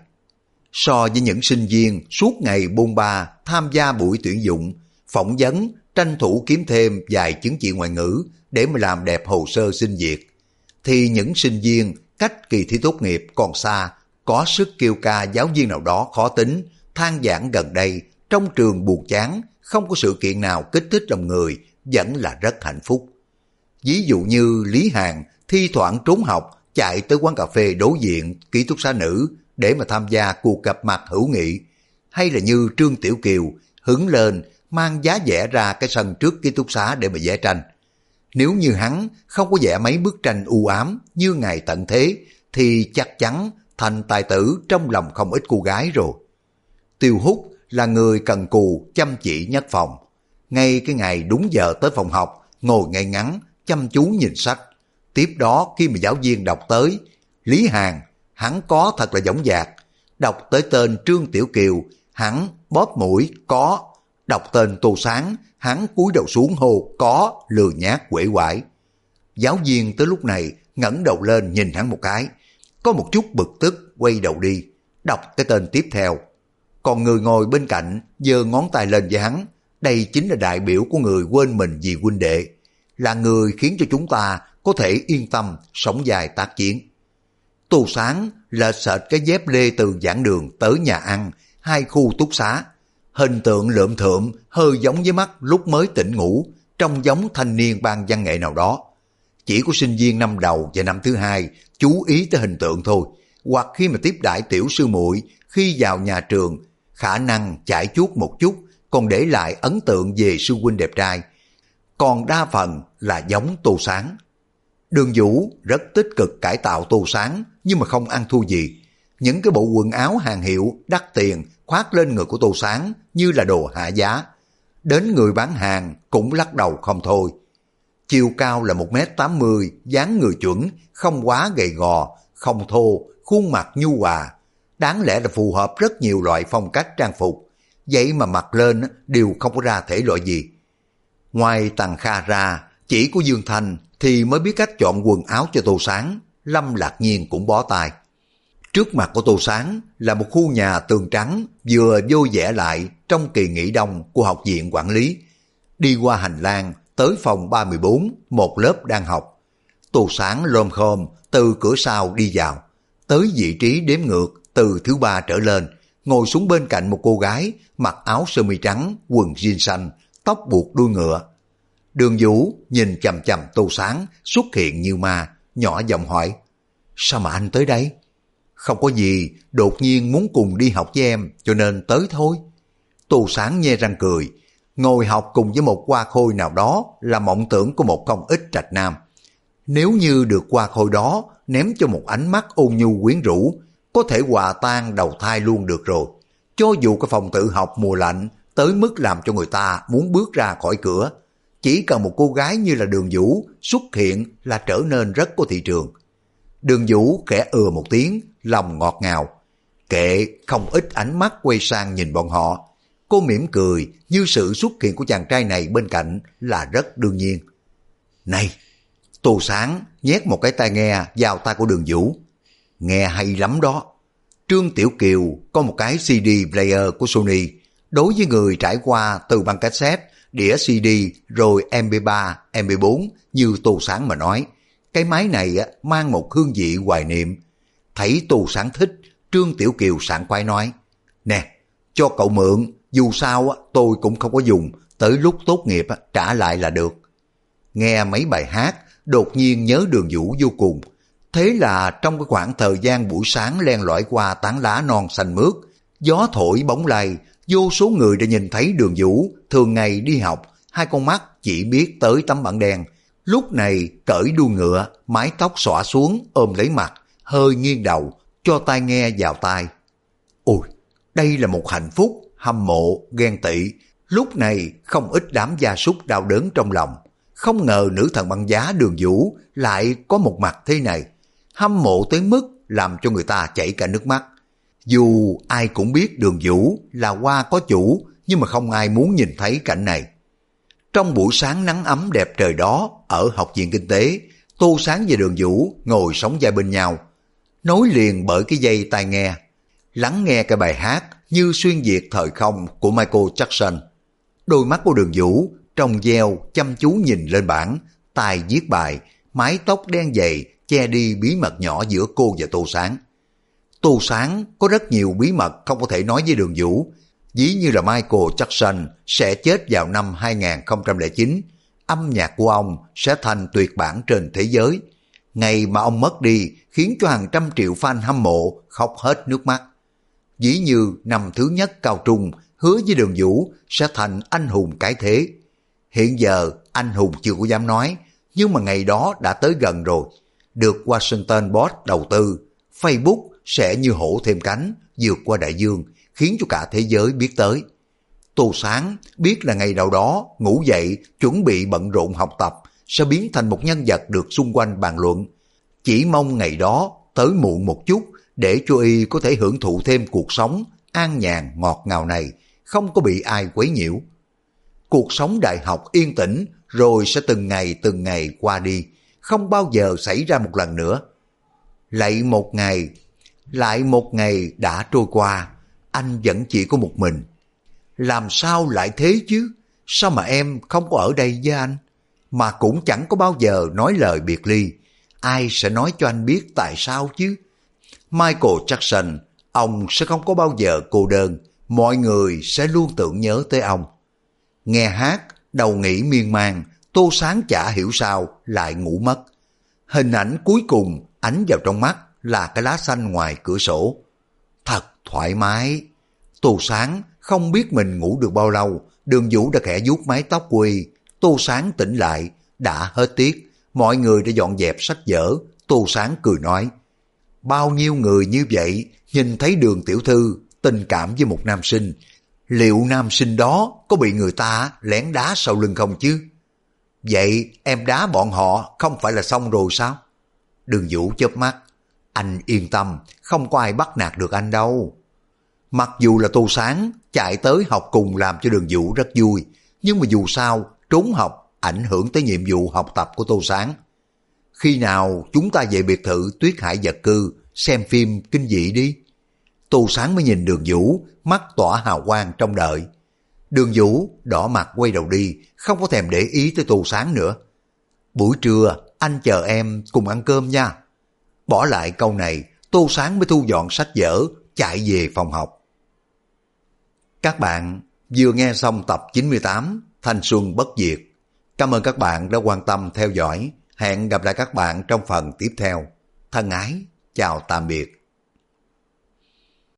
So với những sinh viên suốt ngày bôn ba tham gia buổi tuyển dụng, phỏng vấn, tranh thủ kiếm thêm vài chứng chỉ ngoại ngữ để mà làm đẹp hồ sơ xin việc, thì những sinh viên cách kỳ thi tốt nghiệp còn xa, có sức kêu ca giáo viên nào đó khó tính, than vãn gần đây trong trường buồn chán, không có sự kiện nào kích thích lòng người, vẫn là rất hạnh phúc. Ví dụ như Lý Hàn thi thoảng trốn học chạy tới quán cà phê đối diện ký túc xá nữ để mà tham gia cuộc gặp mặt hữu nghị, hay là như Trương Tiểu Kiều hứng lên mang giá vẽ ra cái sân trước ký túc xá để mà vẽ tranh. Nếu như hắn không có vẽ mấy bức tranh u ám như ngày tận thế thì chắc chắn thành tài tử trong lòng không ít cô gái rồi. Tiêu Húc là người cần cù chăm chỉ nhất phòng. Ngay cái ngày đúng giờ tới phòng học, ngồi ngay ngắn, chăm chú nhìn sách. Tiếp đó khi mà giáo viên đọc tới, Lý Hàn, hắn có thật là dõng dạc. Đọc tới tên Trương Tiểu Kiều, hắn bóp mũi, có. Đọc tên Tô Sáng, hắn cúi đầu xuống hô, có, lười nhác quể quải. Giáo viên tới lúc này ngẩng đầu lên nhìn hắn một cái, có một chút bực tức quay đầu đi, đọc cái tên tiếp theo. Còn người ngồi bên cạnh giơ ngón tay lên với hắn, đây chính là đại biểu của người quên mình vì huynh đệ, là người khiến cho chúng ta có thể yên tâm sống dài tác chiến. Tô Sáng lệch sệt cái dép lê từ giảng đường tới nhà ăn, 2 khu túc xá, hình tượng lượm thượm hơi giống với mắt lúc mới tỉnh ngủ, trông giống thanh niên ban văn nghệ nào đó. Chỉ có sinh viên năm đầu và năm thứ hai chú ý tới hình tượng thôi, hoặc khi mà tiếp đãi tiểu sư muội khi vào nhà trường, khả năng chải chuốt một chút, còn để lại ấn tượng về sư huynh đẹp trai. Còn đa phần là giống Tô Sáng. Đường Vũ rất tích cực cải tạo Tô Sáng, nhưng mà không ăn thua gì. Những cái bộ quần áo hàng hiệu đắt tiền khoác lên người của Tô Sáng như là đồ hạ giá. Đến người bán hàng cũng lắc đầu không thôi. Chiều cao là 1m80, dáng người chuẩn, không quá gầy gò, không thô, khuôn mặt nhu hòa. đáng lẽ là phù hợp rất nhiều loại phong cách trang phục, vậy mà mặc lên đều không có ra thể loại gì. Ngoài Tằng Kha ra, chỉ của Dương Thanh thì mới biết cách chọn quần áo cho Tô Sáng, Lâm Lạc Nhiên cũng bó tay. Trước mặt của Tô Sáng là một khu nhà tường trắng vừa vô vẽ lại trong kỳ nghỉ đông của học viện quản lý. Đi qua hành lang tới phòng 34, một lớp đang học. Tô Sáng lom khom từ cửa sau đi vào, tới vị trí đếm ngược từ thứ 3 trở lên, ngồi xuống bên cạnh một cô gái mặc áo sơ mi trắng, quần jean xanh, tóc buộc đuôi ngựa. Đường Vũ nhìn chằm chằm Tô Sáng xuất hiện như ma, nhỏ giọng hỏi: sao mà anh tới đây? Không có gì, đột nhiên muốn cùng đi học với em cho nên tới thôi. Tô Sáng nhe răng cười, ngồi học cùng với một hoa khôi nào đó là mộng tưởng của một công ích Trạch Nam. Nếu như được hoa khôi đó ném cho một ánh mắt ôn nhu quyến rũ, có thể hòa tan đầu thai luôn được rồi. Cho dù cái phòng tự học mùa lạnh tới mức làm cho người ta muốn bước ra khỏi cửa, chỉ cần một cô gái như là Đường Vũ xuất hiện là trở nên rất có thị trường. Đường Vũ khẽ một tiếng, lòng ngọt ngào. Kệ, không ít ánh mắt quay sang nhìn bọn họ. Cô mỉm cười như sự xuất hiện của chàng trai này bên cạnh là rất đương nhiên. Này! Tô Sáng nhét một cái tai nghe vào tai của Đường Vũ. Nghe hay lắm đó. Trương Tiểu Kiều có một cái CD player của Sony. Đối với người trải qua từ băng cassette, đĩa CD rồi MP3, MP4 như Tô Sáng mà nói, cái máy này mang một hương vị hoài niệm. Thấy Tô Sáng thích, Trương Tiểu Kiều sảng khoái nói: nè, cho cậu mượn, dù sao tôi cũng không có dùng, tới lúc tốt nghiệp trả lại là được. Nghe mấy bài hát, đột nhiên nhớ Đường Vũ vô cùng. Thế là trong cái khoảng thời gian buổi sáng len lỏi qua tán lá non xanh mướt, gió thổi bóng lay, vô số người đã nhìn thấy Đường Vũ thường ngày đi học, hai con mắt chỉ biết tới tấm bảng đen. Lúc này cởi đuôi ngựa, mái tóc xõa xuống ôm lấy mặt, hơi nghiêng đầu, cho tai nghe vào tai. Ôi, đây là một hạnh phúc, hâm mộ, ghen tị. Lúc này không ít đám gia súc đau đớn trong lòng. Không ngờ nữ thần băng giá Đường Vũ lại có một mặt thế này. Hâm mộ tới mức làm cho người ta chảy cả nước mắt. Dù ai cũng biết Đường Vũ là hoa có chủ, nhưng mà không ai muốn nhìn thấy cảnh này. Trong buổi sáng nắng ấm đẹp trời đó, ở học viện kinh tế, Tô Sáng và Đường Vũ ngồi sóng vai bên nhau, nối liền bởi cái dây tai nghe, lắng nghe cái bài hát như xuyên việt thời không của Michael Jackson. Đôi mắt của Đường Vũ trong veo chăm chú nhìn lên bảng, tài viết bài, mái tóc đen dày che đi bí mật nhỏ giữa cô và Tô Sáng. Tô Sáng có rất nhiều bí mật không có thể nói với Đường Vũ, ví như là Michael Jackson sẽ chết vào năm 2009, âm nhạc của ông sẽ thành tuyệt bản trên thế giới. Ngày mà ông mất đi khiến cho hàng trăm triệu fan hâm mộ khóc hết nước mắt. Ví như năm thứ nhất cao trung hứa với Đường Vũ sẽ thành anh hùng cái thế. Hiện giờ anh hùng chưa có dám nói, nhưng mà ngày đó đã tới gần rồi. Được Washington Post đầu tư, Facebook sẽ như hổ thêm cánh, vượt qua đại dương, khiến cho cả thế giới biết tới. Tô Sáng biết là ngày đầu đó ngủ dậy chuẩn bị bận rộn học tập sẽ biến thành một nhân vật được xung quanh bàn luận. Chỉ mong ngày đó tới muộn một chút để cho y có thể hưởng thụ thêm cuộc sống an nhàn ngọt ngào này, không có bị ai quấy nhiễu. Cuộc sống đại học yên tĩnh rồi sẽ từng ngày qua đi, không bao giờ xảy ra một lần nữa. Lại một ngày đã trôi qua, anh vẫn chỉ có một mình. Làm sao lại thế chứ? Sao mà em không có ở đây với anh? Mà cũng chẳng có bao giờ nói lời biệt ly. Ai sẽ nói cho anh biết tại sao chứ? Michael Jackson, ông sẽ không có bao giờ cô đơn. Mọi người sẽ luôn tưởng nhớ tới ông. Nghe hát, đầu nghĩ miên man, Tô Sáng chả hiểu sao lại ngủ mất. Hình ảnh cuối cùng ánh vào trong mắt là cái lá xanh ngoài cửa sổ. Thật thoải mái. Tô Sáng không biết mình ngủ được bao lâu, Đường Vũ đã khẽ vuốt mái tóc quỳ. Tô Sáng tỉnh lại, đã hết tiếc, mọi người đã dọn dẹp sách vở. Tô Sáng cười nói: bao nhiêu người như vậy nhìn thấy Đường tiểu thư tình cảm với một nam sinh, liệu nam sinh đó có bị người ta lén đá sau lưng không chứ? Vậy em đá bọn họ không phải là xong rồi sao? Đường Vũ chớp mắt: Anh yên tâm, không có ai bắt nạt được anh đâu. Mặc dù là Tô Sáng chạy tới học cùng làm cho Đường Vũ rất vui, nhưng mà dù sao trốn học ảnh hưởng tới nhiệm vụ học tập của Tô Sáng. Khi nào chúng ta về biệt thự Tuyết Hải Vật Cư xem phim kinh dị đi. Tô Sáng mới nhìn Đường Vũ, mắt tỏa hào quang trong đợi. Đường Vũ đỏ mặt quay đầu đi, không có thèm để ý tới Tô Sáng nữa. Buổi trưa anh chờ em cùng ăn cơm nha. Bỏ lại câu này, Tô Sáng mới thu dọn sách vở, chạy về phòng học. Các bạn vừa nghe xong tập 98 Thanh Xuân Bất Diệt. Cảm ơn các bạn đã quan tâm theo dõi. Hẹn gặp lại các bạn trong phần tiếp theo. Thân ái, chào tạm biệt.